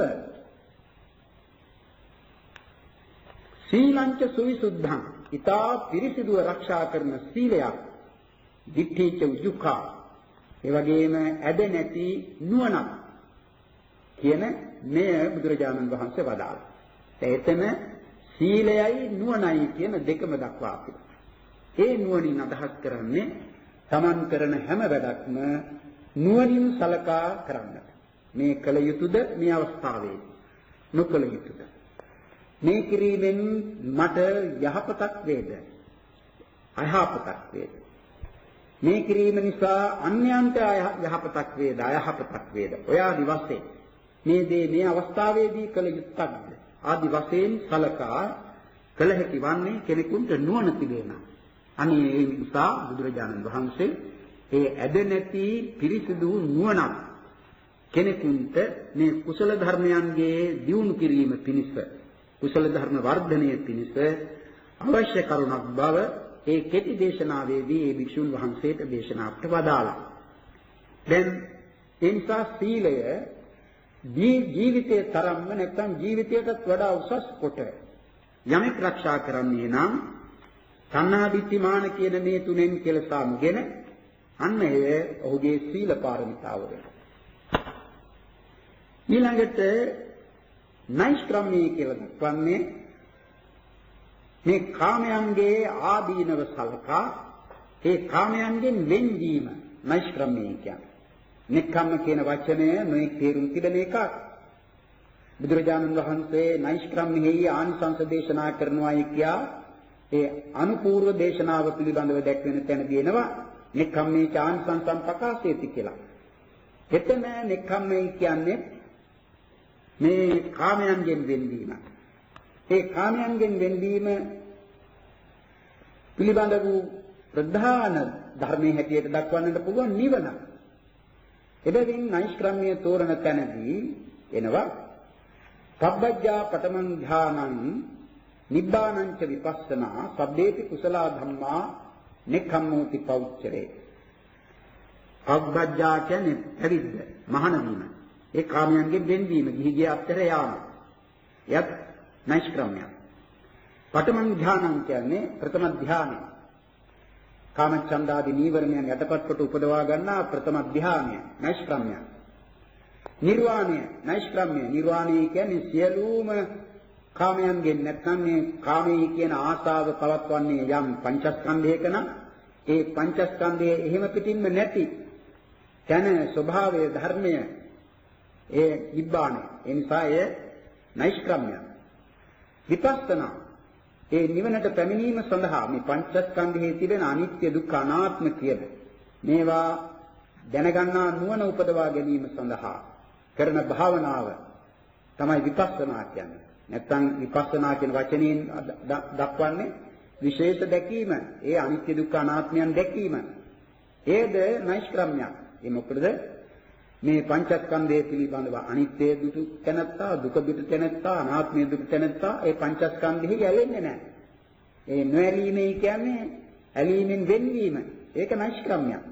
සීලං ච සුවිසුද්ධං ඊතා පිරිසිදුව ආරක්ෂා කරන සීලයක් දිට්ඨි ච උජුකා ඒ වගේම ඇද නැති නුවණක් කියන මෙය බුදුරජාණන් වහන්සේ වදාළා. එතන සීලයයි නුවණයි කියන දෙකම දක්වා තිබෙනවා. ඒ නුවණින් අදහස් කරන්නේ තමන් කරන හැම වැඩක්ම නුවණින් සලකා කරන්නට. මේ කල යුතුයද මේ අවස්ථාවේදී නොකල යුතුයද? මේ කිරීමෙන් මට යහපතක් වේද? අයහපතක් වේද? මේ කිරීම නිසා අන්‍යයන්ට යහපතක් වේද? අයහපතක් වේද? ඔය ආදි වශයෙන් මේ දේ මේ අවස්ථාවේදී කල යුත්තක්ද? ආදි වශයෙන් සලකා කළ හැකි වන්නේ කෙනෙකුට නුවණ තිබෙනවා. අනේ ඒ නිසා බුදුරජාණන් වහන්සේ ඒ ඇද නැති පිරිසිදු නුවණක් කෙනෙකුට මේ කුසල ධර්මයන්ගේ දියුණු කිරීම පිණිස කුසල ධර්ම වර්ධනය පිණිස අවශ්‍ය කරුණක් බව ඒ කෙටි දේශනාවේදී ඒ භික්ෂුන් වහන්සේට දේශනාවට වදාළා. දැන් ඒ නිසා සීලය ජීවිතයේ තරම්ම නැත්නම් ජීවිතයටත් වඩා උසස් කොට යමෙක් ආරක්ෂා කරන්නේ නම් තණ්හා දිට්ඨිමාන කියන මේ තුනෙන් කෙලසාම්ගෙන අන්න ඒ ඔහුගේ සීල පාරමිතාව වෙනවා. ඊළඟට නෛෂ්ක්‍රම්‍ය කියලා දක්වන්නේ මේ කාමයන්ගේ ආදීනව සලකා ඒ කාමයන්ගෙන් වෙන්වීම නෛෂ්ක්‍රම්‍ය කියන්නේ. නික්කම්ම කියන වචනය මේ තේරුම් තිබෙන එකක්. බුදුරජාණන් වහන්සේ නෛෂ්ක්‍රම්‍යෙහි ආනිසංස දේශනා කරනවායි කියා ඒ අනුපූර්ව දේශනාව පිළිබඳව දැක්වෙන තැන දිනනවා නික්කම්මේ ආනිසංසම් ප්‍රකාශයති කියලා. එතන නික්කම්මේ කියන්නේ මේ කාමයන්ගෙන් වෙන්වීම. ඒ කාමයන්ගෙන් වෙන්වීම පිළිබඳ වූ ප්‍රධාන ධර්මයේ හැටියට දක්වන්නට පුළුවන් නිවන. එබැවින් නෛෂ්ක්‍රම්‍ය තෝරන තැනදී එනවා සබ්බජ්ජා පඨමං ධානං නිබ්බානං ච විපස්සනා සබ්බේති කුසලා ධම්මා නික්ඛම්මෝති පෞච්චරේ. සබ්බජ්ජා කියන්නේ පැවිද්ද මහාන වීම. ඒ කාමයන්ගෙන් වෙන්වීම, ගිහිගේ අත්තර යාම. යත් නෛෂ්ක්‍රම්‍යය. පඨම ධානං කියන්නේ ප්‍රථම ධානය. කාමච්ඡන්දාදී නීවරණයන් යටපත් කොට උපදවා ගන්නා ප්‍රථම ධානය නෛෂ්ක්‍රම්‍යය. නිර්වාණය නෛෂ්ක්‍රම්‍ය. නිර්වාණය කියන්නේ සියලුම කාමයන්ගෙන් නැත්නම් මේ කාමයේ කියන ආශාව පවත්වන්නේ යම් පංචස්කන්ධයක නම් ඒ පංචස්කන්ධයේ එහෙම පිටින්ම නැති තන ස්වභාවයේ ධර්මය ඒ නිබ්බාණය. ඒ නිසා එය නෛෂ්ක්‍රම්‍ය. විපස්සනා ඒ නිවනට පැමිණීම සඳහා මේ පංචස්කන්ධයේ තිබෙන අනිත්‍ය දුක්ඛ අනාත්ම කියන මේවා දැනගන්නා නුවණ උපදවා ගැනීම සඳහා කරන භාවනාව තමයි විපස්සනා කියන්නේ. නැත්නම් විපස්සනා කියන වචනයෙන් දක්වන්නේ විශේෂ දැකීම, ඒ අනිත්‍ය දුක්ඛ අනාත්මයන් දැකීම. ඒද නෛෂ්ක්‍රම්‍යයක්. ඒ මොකද මේ පංචස්කන්ධයේ පිළිබඳව අනිත්‍ය දුක තැනත්තා, දුක දුක තැනත්තා, අනාත්මය දුක තැනත්තා ඒ පංචස්කන්ධෙහි ඇලෙන්නේ නැහැ. ඒ නොඇලීමේ කියන්නේ ඇලීමෙන් වෙන්වීම. ඒක නෛෂ්ක්‍රම්‍යයක්.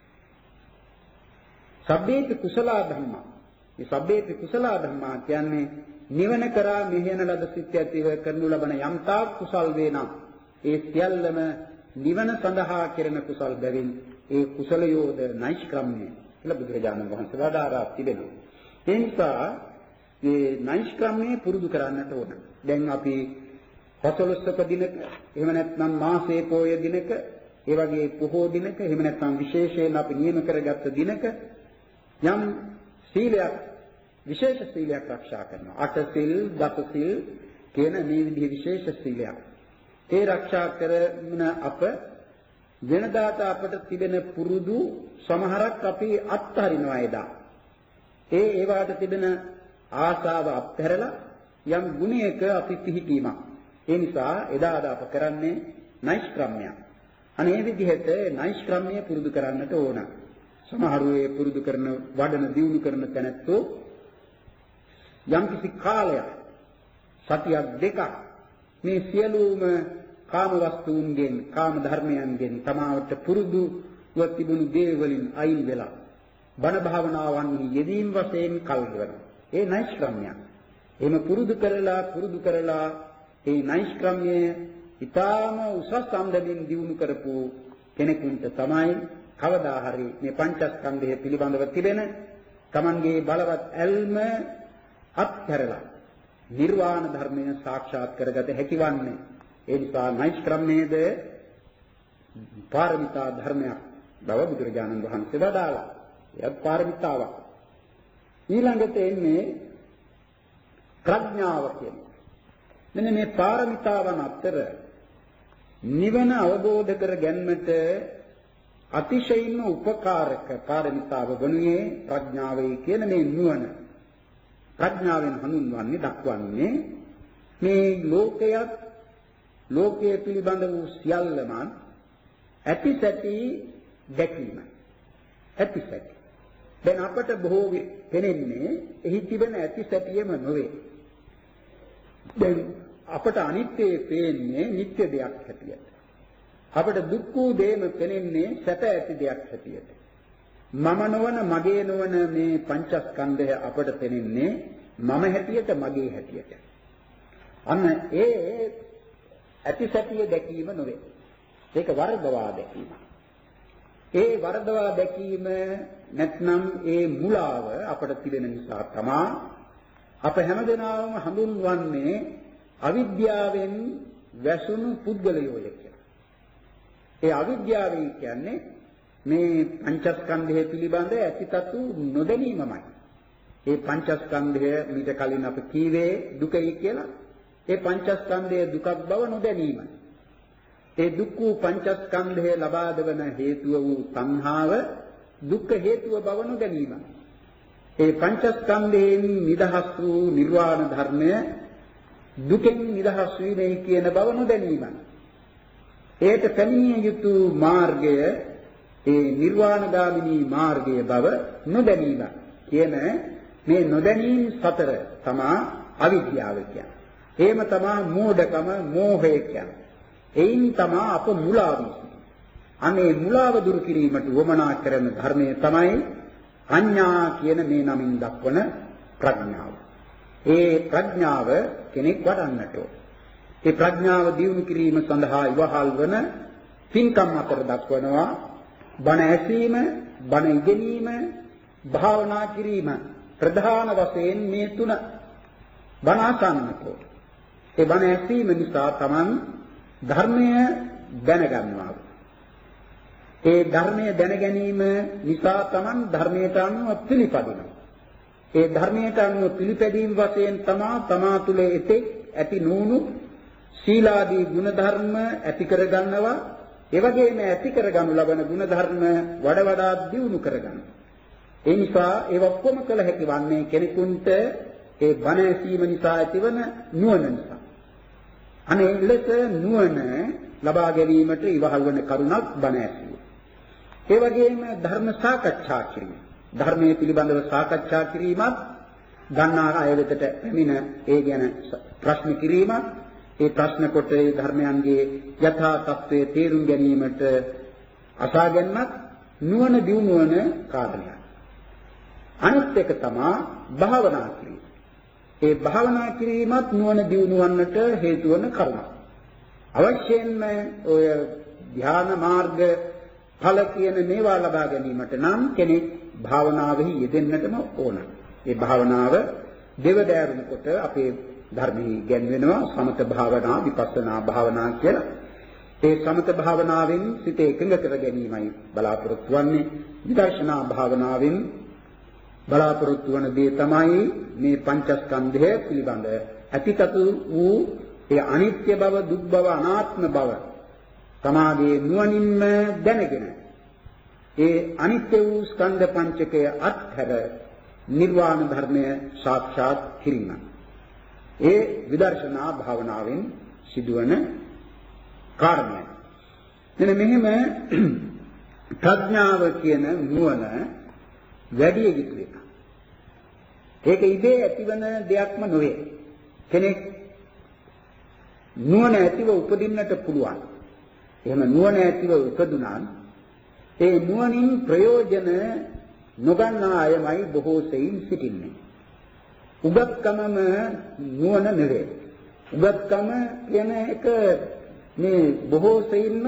සබ්බේති කුසල ධම්මා. මේ සබ්බේති කුසල ධම්මා කියන්නේ නිවන කරා මෙහෙයන ලද සිත් ඇතිව කරනු ලබන යම්තා කුසල් වේනම් ඒ සියල්ලම නිවන සඳහා කෙරෙන කුසල් බැවින් ඒ කුසලයෝද නෛෂ්ක්‍රම්‍ය කියලා බුදුරජාණන් වහන්සේ වදාරා තිබෙනවා. ඒ නිසා මේ නෛෂ්ක්‍රම්‍ය පුරුදු කරන්නට ඕන. දැන් අපි පසළොස්වක දිනක, එහෙම නැත්නම් මාසේ පොය දිනක, ඒ වගේ පොහෝ දිනක, එහෙම නැත්නම් විශේෂයෙන් අපි නියම කරගත්ත දිනක යම් සීලයක්, විශේෂ සීලයක් ආරක්ෂා කරනවා. අට සිල්, දස සිල් කියන මේ විදිහේ විශේෂ සීලයක්. ඒ ආරක්ෂා කරන අප වෙනදාට අපට තිබෙන පුරුදු සමහරක් අපි අත්හරිනවා එදා. ඒ ඒවාට තිබෙන ආශාව අත්හැරලා යම් ගුණයක අපි පිහිටීමක්. ඒ නිසා එදාට අප කරන්නේ නෛෂ්ක්‍රම්‍යයක්. අනේ විදිහට නෛෂ්ක්‍රම්‍ය පුරුදු කරන්නට ඕන. සමහරු ඒ පුරුදු කරන වඩන දියුණු කරන තැනැත්තෝ යම්කිසි කාලයක් සතියක් දෙකක් මේ සියලුම කාම වස්තුන්ගෙන්, කාම ධර්මයන්ගෙන් තමාට පුරුදුව තිබුණු දේ වලින් අයින් වෙලා බණ භාවනාවන්හි යෙදීම් වශයෙන් කල් ගෙවනවා. ඒ නෛෂ්ක්‍රම්‍යයක්. එහෙම පුරුදු කරලා පුරුදු කරලා ඒ නෛෂ්ක්‍රම්‍යය ඊටාම උසස් අන්දමින් දියුණු කරපු කෙනෙකුට තමයි කවදා හරි මේ පංචස්කන්ධය පිළිබඳව තිබෙන තමන්ගේ බලවත් ඇල්ම අත්හැරලා නිර්වාණ ධර්මය සාක්ෂාත් කරගත හැකිවන්නේ. ඒ නිසා නෛෂ්ක්‍රම්‍යයේද පාරමිතා ධර්මයක් බව බුදුරජාණන් වහන්සේ වදාළා. එයත් පාරමිතාවක්. ඊළඟට එන්නේ ප්‍රඥාව කියන්නේ. මෙන්න මේ පාරමිතාවන් අතර නිවන අවබෝධ කර ගැනීමට අතිශයින්ම උපකාරක පාරමිතාව වනුයේ ප්‍රඥාවයි කියන මේ නුවණ. ප්‍රඥාවෙන් හඳුන්වන්නේ, දක්වන්නේ මේ ලෝකයක්, ලෝකයේ පිළිබඳ වූ සියල්ලම ඇතිසැටි දැකීම. ඇතිසැටි. දැන් අපට බොහෝ පෙනෙන්නේ එහි තිබෙන ඇතිසැටියම නොවේ. දැන් අපට අනිත්‍යයේ පේන්නේ නිට්ටය දෙයක් හැටියට. අපට දුක් වූ දේම පෙනෙන්නේ සැප ඇති දෙයක් හැටියට. මම නොවන, මගේ නොවන මේ පංචස්කන්ධය අපට පෙනෙන්නේ මම හැටියට, මගේ හැටියට. අන්න ඒ ඇතිසැටිය දැකීම නොවේ. ඒක වර්ධවා දැකීම. ඒ වර්ධවා දැකීම නැත්නම් ඒ මුලාව අපට තිබෙන නිසා තමයි අප හැමදෙනාම හඳුන්වන්නේ අවිද්‍යාවෙන් වැසුණු පුද්ගලයෝය කියලා. ඒ අවිද්‍යාවයි කියන්නේ මේ පංචස්කන්ධය පිළිබඳ ඇතිතතු නොදැනීමමයි. ඒ පංචස්කන්ධය මීට කලින් අපි කීවේ දුකයි කියලා. ඒ පංචස්කන්ධයේ දුකක් බව නොදැනීම. ඒ දුක් වූ පංචස්කන්ධය ලබා දෙවන හේතුව වූ සංහාව දුක්ඛ හේතුව බව නොදැනීම. ඒ පංචස්කන්ධයෙන් නිදහස් වූ නිර්වාණ ධර්මය දුකෙන් නිදහස් වීමයි කියන බව නොදැනීම. ඒට පැමිණිය යුතු මාර්ගය ඒ නිර්වාණගාමිනී මාර්ගයේ බව නොදැනීම කියන මේ නොදැනීම් සතර තමා අවිද්‍යාව කියන්නේ. එහෙම තමා මෝඩකම, මෝහය කියන්නේ. එයින් තමා අප මුලා වී. අනේ මුලාව දුරු කිරීමට වමනා කරන ධර්මයේ තමයි අඤ්ඤා කියන මේ නමින් දක්වන ප්‍රඥාව. ඒ ප්‍රඥාව කෙනෙක් වඩන්නට ඕන. ඒ ප්‍රඥාව දියුණු කිරීම සඳහා ඉවහල් වන පින්කම් අතර දක්වනවා බණ ඇසීම, බණ ඉගෙනීම, භාවනා කිරීම ප්‍රධාන වශයෙන් මේ තුන. බණ අසන්නට ඕන. ඒ බණ ඇසීම නිසා Taman ධර්මය දැනගන්නවා. ඒ ධර්මය දැන ගැනීම නිසා Taman ධර්මයට අනුව පිළිපදිනවා. ඒ ධර්මයට අනුව පිළිපැදීම වශයෙන් තමා තමා තුළ එතෙක් ඇති නුණු සීලාදී ගුණ ධර්ම ඇති කර ගන්නවා. ඒ වගේම ඇති කර ගනු ලබන ගුණ ධර්ම වඩ වඩා දියුණු කර ගන්නවා. ඒ නිසා ඒ ඔක්කොම කළ හැකි වන්නේ කෙනෙකුට ඒ බණ ඇසීම නිසා ඇතිවන නුවණ නිසා. අනේ ලෙස නුවණ ලබා ගැනීමට ඉවහල් වන කරුණක් බණ ඇසීම. ඒ වගේම ධර්ම සාකච්ඡා කිරීම. ධර්මයේ පිළිබඳව සාකච්ඡා කිරීමත්, ගන්නා අය වෙතට පැමිණ ඒ ගැන ප්‍රශ්න කිරීමත්, ඒ ප්‍රශ්න කොට ඒ ධර්මයන්ගේ යථා තත්ත්වය තේරුම් ගැනීමට අසා ගැනීමත් නුවණ දියුණු වන කාරණයක්. අනිත් එක තමයි භාවනා කිරීම. ඒ භාවනා කිරීමත් නුවණ දියුණු වන්නට හේතු වන කරුණක්. අවශ්‍යයෙන්ම ඔය ධ්‍යාන මාර්ග ඵල කියන මේවා ලබා ගැනීමට නම් කෙනෙක් භාවනාවෙහි යෙදෙන්නටම ඕන. ඒ භාවනාව දෙවදෑරුම් කොට අපේ ධර්මයේ ගැන්වෙනවා සමත භාවනා, විපස්සනා භාවනා කියලා. ඒ සමත භාවනාවෙන් සිත එකඟ කර ගැනීමයි බලාපොරොත්තු වෙන්නේ. විදර්ශනා භාවනාවෙන් බලාපොරොත්තු වන දේ තමයි මේ පංචස්කන්ධය පිළිබඳ ඇතිතතු වූ ඒ අනිත්‍ය බව, දුක් බව, අනාත්ම බව තමාගේ නුවණින්ම දැනගෙන ඒ අනිත්‍ය වූ ස්කන්ධ පංචකය අත්හැර නිර්වාණ ධර්මය සාක්ෂාත් කිරීම. ඒ විදර්ශනා භාවනාවෙන් සිදුවන කාර්යය. මෙන්න මෙහෙම ප්‍රඥාව කියන නුවණ වැඩි යුතු එක. ඒක ඉබේ ඇතිවන දෙයක්ම නොවේ. කෙනෙක් නුවණ ඇතිව උපදින්නට පුළුවන්. එහෙම නුවණ ඇතිව උපදුනා ඒ නුවණින් ප්‍රයෝජන නොගන්නා අයමයි බොහෝ සෙයින් සිටින්නේ. උගත්කමම නුවණ නෙවේ. උගත්කම කියන එක මේ බොහෝ සෙයින්ම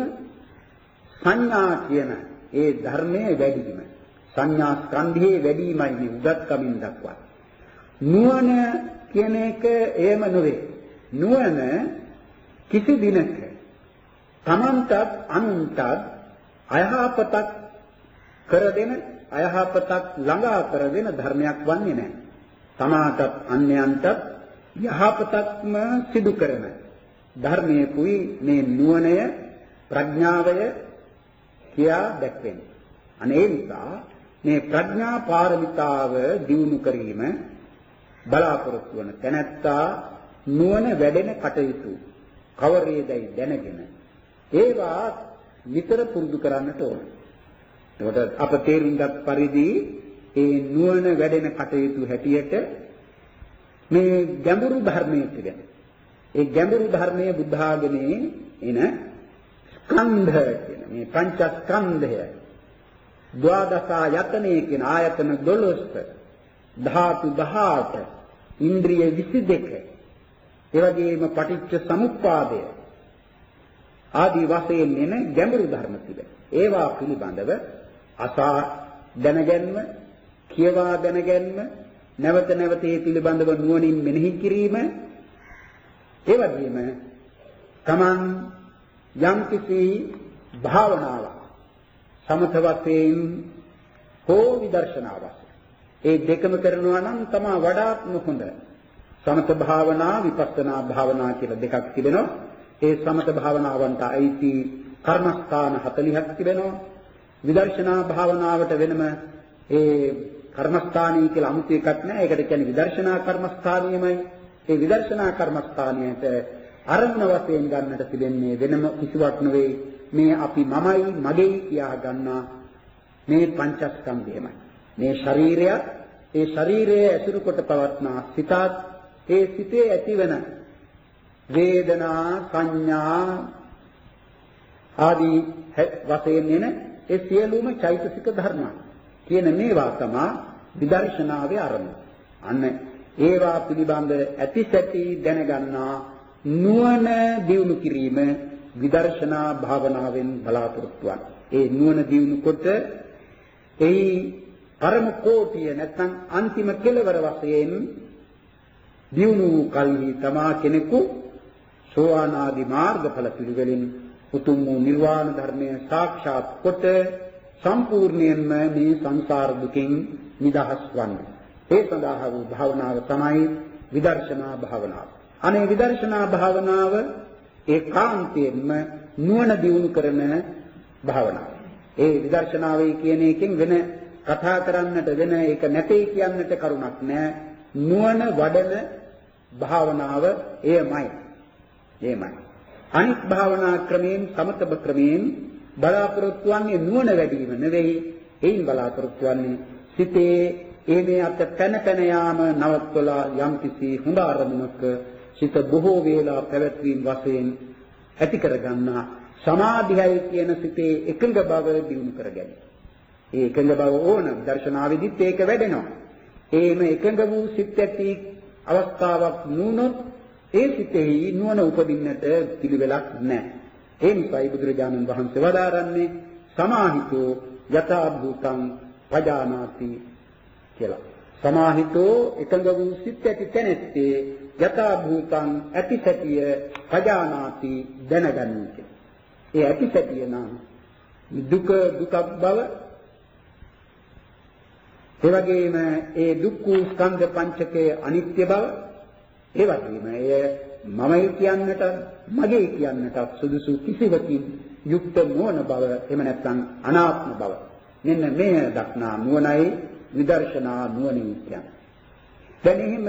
සංඥා කියන ඒ ධර්මයේ වැඩිම. සංඥා ස්කන්ධයේ වැඩිමයි මේ උගත්කමින් දක්වන්නේ. නුවණ කියන එක එහෙම නෙවේ. නුවණ කිසි දිනක තමන්ටත් අනුන්ටත් අයහපතක් කර දෙන, අයහපතක් ළඟා කර දෙන ධර්මයක් වන්නේ නැහැ. තමාටත් අන්‍යයන්ටත් යහපතක්ම සිදු කරන ධර්මයේ කුයි මේ නුවණය, ප්‍රඥාවය කියා දැක්වෙන්නේ. අනේ නිසා මේ ප්‍රඥා පාරමිතාව දියුණු කිරීම බලාපොරොත්තු වන තැනැත්තා නුවණ වැඩෙන කටයුතු කවරේදයි දැනගෙන ඒවා නිතර පුරුදු කරන්නට ඕන. එතකොට අප තේරුම් ගත් පරිදි ඒ නුවණ වැඩෙන කටයුතු හැටියට මේ ගැඹුරු ධර්මයේ තිබෙන. ඒ ගැඹුරු ධර්මයේ බුද්ධ ආගමේ එන ස්කන්ධ කියන මේ පංචස්කන්ධය, ද්වාදස ආයතනයේ කියන ආයතන දොළොස්, ධාතු දහඅට, ඉන්ද්‍රිය විසි දෙක, ඒ වගේම පටිච්ච සමුප්පාදය ආදී වශයෙන් එන ගැඹුරු ධර්ම තිබෙන. ඒවා පිළිබඳව අසා දැනගැන්ම, කියවා දැනගැන්ම, නැවත නැවත ඒ පිළිබඳව නුවණින් මෙනෙහි කිරීම, ඒ වගේම තමන් යම්කිසි භාවනාවක් සමත වශයෙන් හෝ විදර්ශනා වශයෙන් ඒ දෙකම කරනවා නම් තමයි වඩාත්ම හොඳ. සමත භාවනා, විපස්සනා භාවනා කියලා දෙකක් තිබෙනවා. ඒ සමත භාවනාවන්ට අයිති කර්මස්ථාන හතළිහක් තිබෙනවා. විදර්ශනා භාවනාවට වෙනම ඒ කර්මස්ථානී කියලා 아무තු එකක් නැහැ. ඒකට කියන්නේ විදර්ශනා කර්මස්ථානියමයි. ඒ විදර්ශනා කර්මස්ථානියට අරමුණ වශයෙන් ගන්නට තිබෙන්නේ වෙනම කිසිවක් නෙවෙයි. මේ අපි මමයි, මගේයි කියා ගන්නා මේ පංචස්කන්ධයමයි. මේ ශරීරය, ඒ ශරීරයේ ඇසුරු කොට පවත්නා සිතත්, ඒ සිතේ ඇතිවන වේදනා, සංඥා ආදී වශයෙන් එන ඒ සියලුම චෛතසික ධර්ම. කියන මේවා තමයි විදර්ශනාවේ අරමුණ. අන්න ඒවා පිළිබඳ ඇතිසැටි දැනගන්නා නුවණ දියුණු කිරීම විදර්ශනා භාවනාවෙන් බලාපොරොත්තු වන. ඒ නුවණ දියුණු කොට එයි පරම කෝටිය නැත්නම් අන්තිම කෙලවර වශයෙන් දියුණු වූ කල්හි තමා කෙනෙකු සෝවාන් ආදී මාර්ගඵල පිළිවෙලින් උතුම් වූ නිර්වාණ ධර්මය සාක්ෂාත් කොට සම්පූර්ණයෙන්ම මේ සංසාර දුකින් නිදහස් වන්නේ. ඒ සඳහා වූ භාවනාව තමයි විදර්ශනා භාවනාව. අනේ විදර්ශනා භාවනාව ඒකාන්තයෙන්ම නුවණ දියුණු කරන භාවනාව. ඒ විදර්ශනාවේ කියන එකෙන් වෙන කතා කරන්නට වෙන එක නැtei කියන්නට කරුණක් නැහැ. නුවණ වඩන භාවනාව එයමයි. එයමයි. අනිත් භාවනා ක්‍රමයෙන් සමත ක්‍රමයෙන් බලාපොරොත්තු වන්නේ නුවණ වැඩි වීම නෙවෙයි. එයින් බලාපොරොත්තු වන්නේ සිතේ ඒ මේ අත පැන පැන යාම නවත්වලා යම්කිසි හොඳ අරමුණක සිත බොහෝ වේලා පැවැත්වීම වශයෙන් ඇති කරගන්නා සමාධියයි කියන සිතේ එකඟ බව දිනු කර ගැනීම. ඒ එකඟ බව ඕන දර්ශනාවෙදිත් ඒක වැඩෙනවා. ඒම එකඟ වූ සිත් ඇති අවස්ථාවක් නුනොත් ඒ සිතෙහි නුවණ උපදින්නට පිළිවෙලක් නැහැ. ඒ නිසායි බුදුරජාණන් වහන්සේ වදාරන්නේ සමාහිතෝ යථා භූතං පජානාති කියලා. සමාහිතෝ එකඟ වූ සිත් ඇති තැනැත්තේ යථා භූතං ඇතිසැටිය පජානාති දැනගන්නේ කියලා. ඒ ඇතිසැටිය නම් දුක දුකක් බව ඒ වගේම ඒ දුක්ඛ ස්කන්ධ පංචකයේ අනිත්‍ය බව ඒ වගේම එය මමයි කියන්නට මගේ කියන්නට සුදුසු කිසිවකින් යුක්ත නොවන බව එහෙම නැත්නම් අනාත්ම බව මෙන්න මේ දක්නා නුවණයි විදර්ශනා නුවණින් කියන්නේ. දැන් එහෙම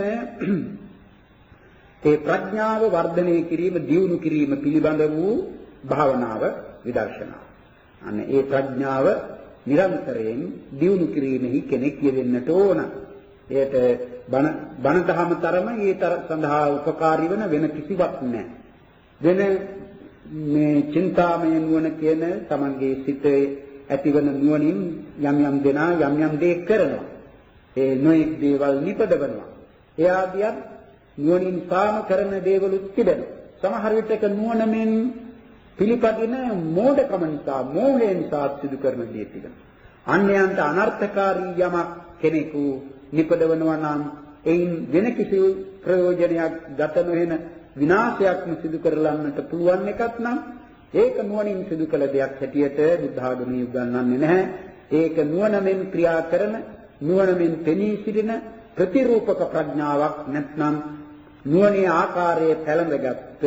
ඒ ප්‍රඥාව වර්ධනය කිරීම දියුණු කිරීම පිළිබඳ වූ භාවනාව විදර්ශනාව. අන්න ඒ ප්‍රඥාව නිරන්තරයෙන් දියුණු කිරීමෙහි කෙනෙක් යෙදෙන්නට ඕන. එයට බණ බණ දහම තරම ඊතර සඳහා උපකාරී වෙන වෙන කිසිවක් නැහැ. වෙන මේ චින්තාමය නුවණ කියන තමන්ගේ සිතේ ඇතිවන නුවණින් යම් යම් දෙනා යම් යම් දේ කරනවා. ඒ නොඑක් දේවල් නිපදවනවා. ඒ ආදියත් නුවණින් සාම කරන දේවලුත් තිබෙනවා. සමහර විටක නුවණෙන් පිළිපදින මෝඩකම නිසා මෝහය නිසා සිදු කරන දේ තිබෙනවා. අන්‍යයන්ට අනර්ථකාරී යමක් කෙනෙකු නිපදවනවා නම් එයින් වෙන කිසි ප්‍රයෝජනයක් ගත නොවන විනාශයක්ම සිදු කරලන්නට පුළුවන් එකක් නම් ඒක නුවණින් සිදු කළ දෙයක් හැටියට බුද්ධ ආගමේ උගන්වන්නේ නැහැ. ඒක නුවණෙන් ක්‍රියා කරන නුවණෙන් පෙනී සිටින ප්‍රතිරූපක ප්‍රඥාවක් නැත්නම් නුවණේ ආකාරයේ පැලඳගත්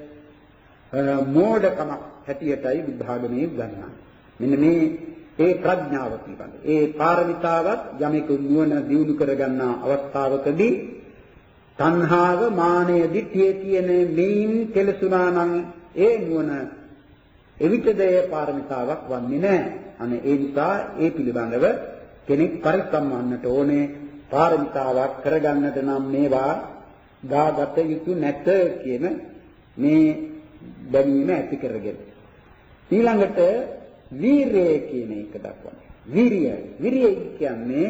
මෝඩකමක් හැටියටයි බුද්ධ ආගමේ උගන්වන්නේ. මෙන්න මේ ඒ ප්‍රඥාව පිළිබඳ ඒ පාරමිතාවත් යමෙකු නුවණ දියුණු කරගන්නා අවස්ථාවකදී තණ්හාව මානය දිට්ඨිය කියන මේන් කෙලසුනා නම් ඒ නුවණ එවිටද ඒ පාරමිතාවක් වන්නේ නැහැ. අනේ ඒ නිසා ඒ පිළිබඳව කෙනෙක් පරිස්සම් වන්නට ඕනේ. පාරමිතාවක් කරගන්නට නම් මේවා දාගත යුතු නැත කියන මේ දැනීම ඇති කරගෙන ඊළඟට වීරිය කියන එක දක්වනවා. වීරිය වීරිය කියන්නේ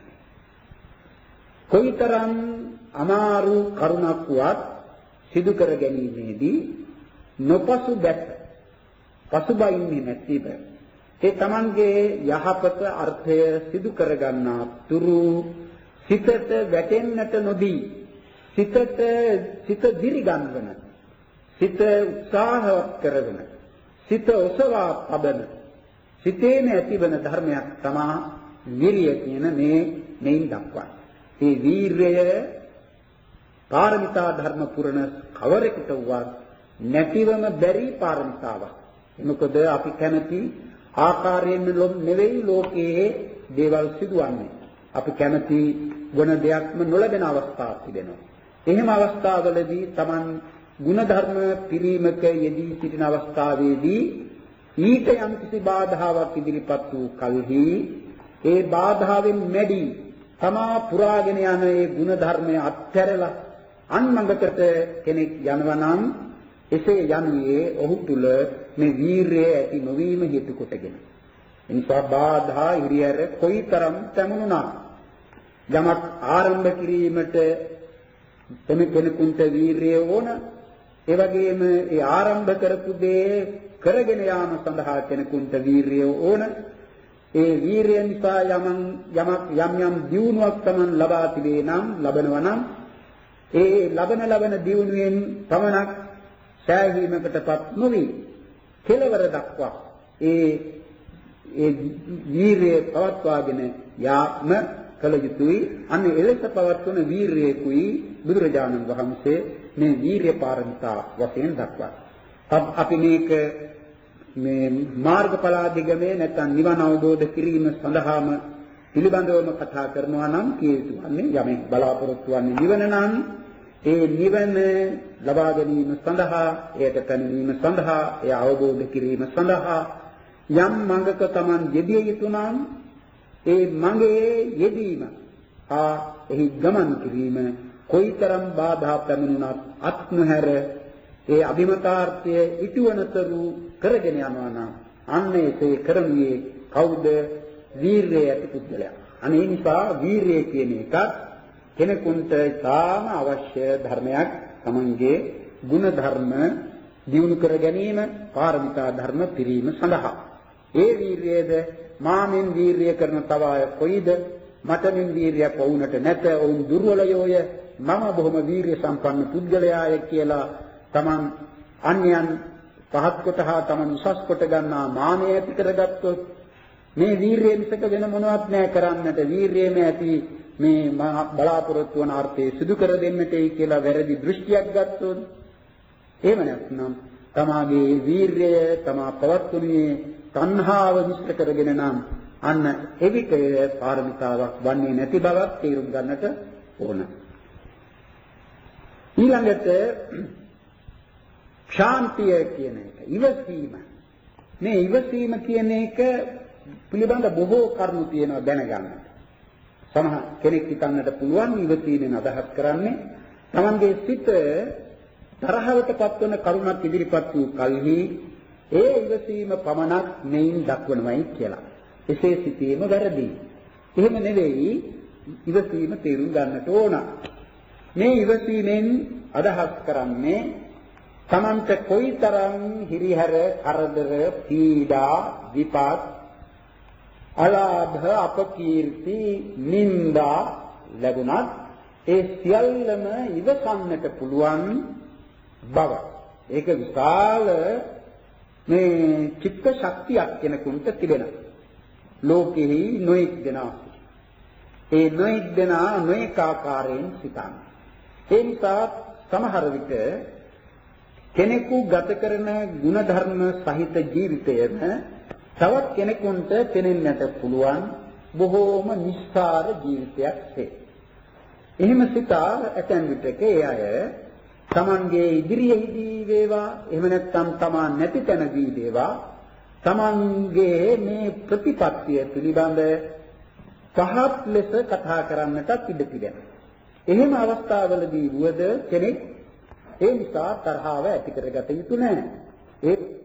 කොයිතරම් අමාරු කරුණක් වත් සිදු කර ගැනීමේදී නොපසු බැස පසුබයින්නේ නැතිව ඒ තමන්ගේ යහපත අර්ථය සිදු කර ගන්නා තුරු සිතට වැටෙන්නට නොදී සිතට සිත දිරිගන්වන සිත උත්සාහවත් කරගෙන සිත ඔසවා පබන සිතේම ඇතිවන ධර්මයක් තමා විරිය කියන මේ මෙයින් දක්වන්නේ. මේ වීරය පාරමිතා ධර්ම පුරණ කවරෙකුට වුවත් නැතිවම බැරි පාරමිතාවක්. මොකද අපි කැමති ආකාරයෙන් නෙවෙයි ලෝකයේ දේවල් සිදුවන්නේ. අපි කැමති ගුණ දෙයක්ම නොලැබෙන අවස්ථාවක් තිබෙනවා. එහෙම අවස්ථාවලදී Taman ගුණ ධර්ම පිරීමක යෙදී සිටින අවස්ථාවේදී ඊට යම් කිසි බාධාවක් ඉදිරිපත් වූ කලෙහි ඒ බාධාවෙන් මැඩි තමා පුරාගෙන යන ඒ ගුණ ධර්මය අත්හැරලා අන්මඟකට කෙනෙක් යනවා නම් එසේ යන්නේ ඔහු තුල මේ වීරිය ඇති නොවීම හේතු කොටගෙන. එනිසා බාධා හිරිහැර කොයිතරම් පැමුණුණා යමක් ආරම්භ කිරීමට තම කෙනෙකුට වීරිය ඕන. ඒ වගේම ඒ ආරම්භ කරපු දේ කරගෙන යාම සඳහා කෙනෙකුට වීරිය ඕන. ඒ වීරිය නිසා යමන් යමක් යම් යම් දියුණුවක් Taman ලබා තිබේ නම් ලබනවා නම් ඒ ලබන ලබන දියුණුවෙන් පමණක් සෑහීමකටපත් නොවි කෙලවර දක්වා ඒ ඒ වීරිය පවත්වාගෙන යාම කල යුතුයි. අන්න එලෙස පවත්වන වීරියකුයි බුදුරජාණන් වහන්සේ මේ වීරිය පාරමිතා වශයෙන් දක්වනවා. අපි මේක මේ මාර්ගඵලාදිගමේ නැත්නම් නිවන අවබෝධ කිරීම සඳහාම පිළිබඳවම කතා කරනවා නම් කිය යුතුන්නේ යමෙක් බලාපොරොත්තු වන්නේ නිවන නම් ඒ නිවන ලබා ගැනීම සඳහා එයට පැමිණීම සඳහා එය අවබෝධ කිරීම සඳහා යම් මඟක Taman යෙදිය යුතු නම් ඒ මඟේ යෙදීම ආ එහි ගමන් කිරීම කොයිතරම් බාධා පැමිණුණත් අත්නොහැර ඒ අභිමතාර්ථය ඉටුවනතරු කරගෙන යනවා නම් අන්න ඒසේ කරන්නේ කවුද? වීරිය ඇති පුද්ගලයා. අනේ නිසා වීරිය කියන එකත් කෙනෙකුට ඉතාම අවශ්‍ය ධර්මයක්. තමන්ගේ ගුණ ධර්ම දියුණු කර ගැනීම, පාරමිතා ධර්ම පිරීම සඳහා. ඒ වීරියද මාමින් වීරිය කරන තව අය කොයිද? මටමින් වීරියක් වුණට නැත. ඔවුන් දුර්වලයෝය. මම බොහොම වීරිය සම්පන්න පුද්ගලයාය කියලා තමන් අන්‍යයන් පහත් කොට හා තමන් උසස් කොට ගන්නා මානය ඇති කරගත්තොත් මේ වීරිය මිසක වෙන මොනවත් නැහැ කරන්නට. වීරියම ඇති මේ බලාපොරොත්තු වන අර්ථය සිදු කර දෙන්නටයි කියලා වැරදි දෘෂ්ටියක් ගත්තොත් එහෙම නැත්නම් තමාගේ වීරිය තමා පවත්වන්නේ තණ්හාව මිශ්‍ර කරගෙන නම් අන්න එවිට පාරමිතාවක් වන්නේ නැති බවක් තේරුම් ගන්නට ඕන. ඊළඟට ශාන්තිය කියන එක ඉවසීම. මේ ඉවසීම කියන එක පිළිබඳ බොහෝ කරුණු තියෙනවා දැනගන්න. සමහර කෙනෙක් හිතන්නට පුළුවන් ඉවසීමෙන් අදහස් කරන්නේ තමන්ගේ සිත තරහවට පත්වන කරුණක් ඉදිරිපත් වූ කල්හි ඒ ඉවසීම පමණක් මෙයින් දක්වනවයි කියලා. එසේ සිටීම වැරදි. එහෙම නෙවෙයි ඉවසීම තේරුම් ගන්නට ඕන. මේ ඉවසීමෙන් අදහස් කරන්නේ තමන්ට කොයිතරම් හිරිහැර, කරදර, පීඩා, විපාක, අලාභ, අපකීර්ති, නිന്ദා ලැබුණත් ඒ සියල්ලම ඉවසන්නට පුළුවන් බව. ඒක විශාල මේ චිත්ත ශක්තියක් කෙනෙකුට තිබෙනවා. ලෝකෙහි නොඑක් දෙනා ඒ නොඑක් දෙනා නොඑක ආකාරයෙන් සිතන. ඒ නිසා සමහර විට කෙනෙකු ගත කරන ಗುಣධර්ම සහිත ජීවිතයම තවත් කෙනෙකුට පෙනෙන්නට පුළුවන් බොහෝම නිස්සාර ජීවිතයක් සේ. එහෙම සිතා ඇතැම් විටක ඒ අය තමන්ගේ ඉදිරියේදී වේවා එහෙම නැත්නම් තමන් නැති තැනදී වේවා තමන්ගේ මේ ප්‍රතිපත්තිය පිළිබඳ පහත් ලෙස කතා කරන්නටත් ඉඩ තිබෙනවා. එහෙම අවස්ථාවලදී වුවද කෙනෙක් ඒ නිසා තරහව ඇති කරගත යුතු නැහැ. ඒ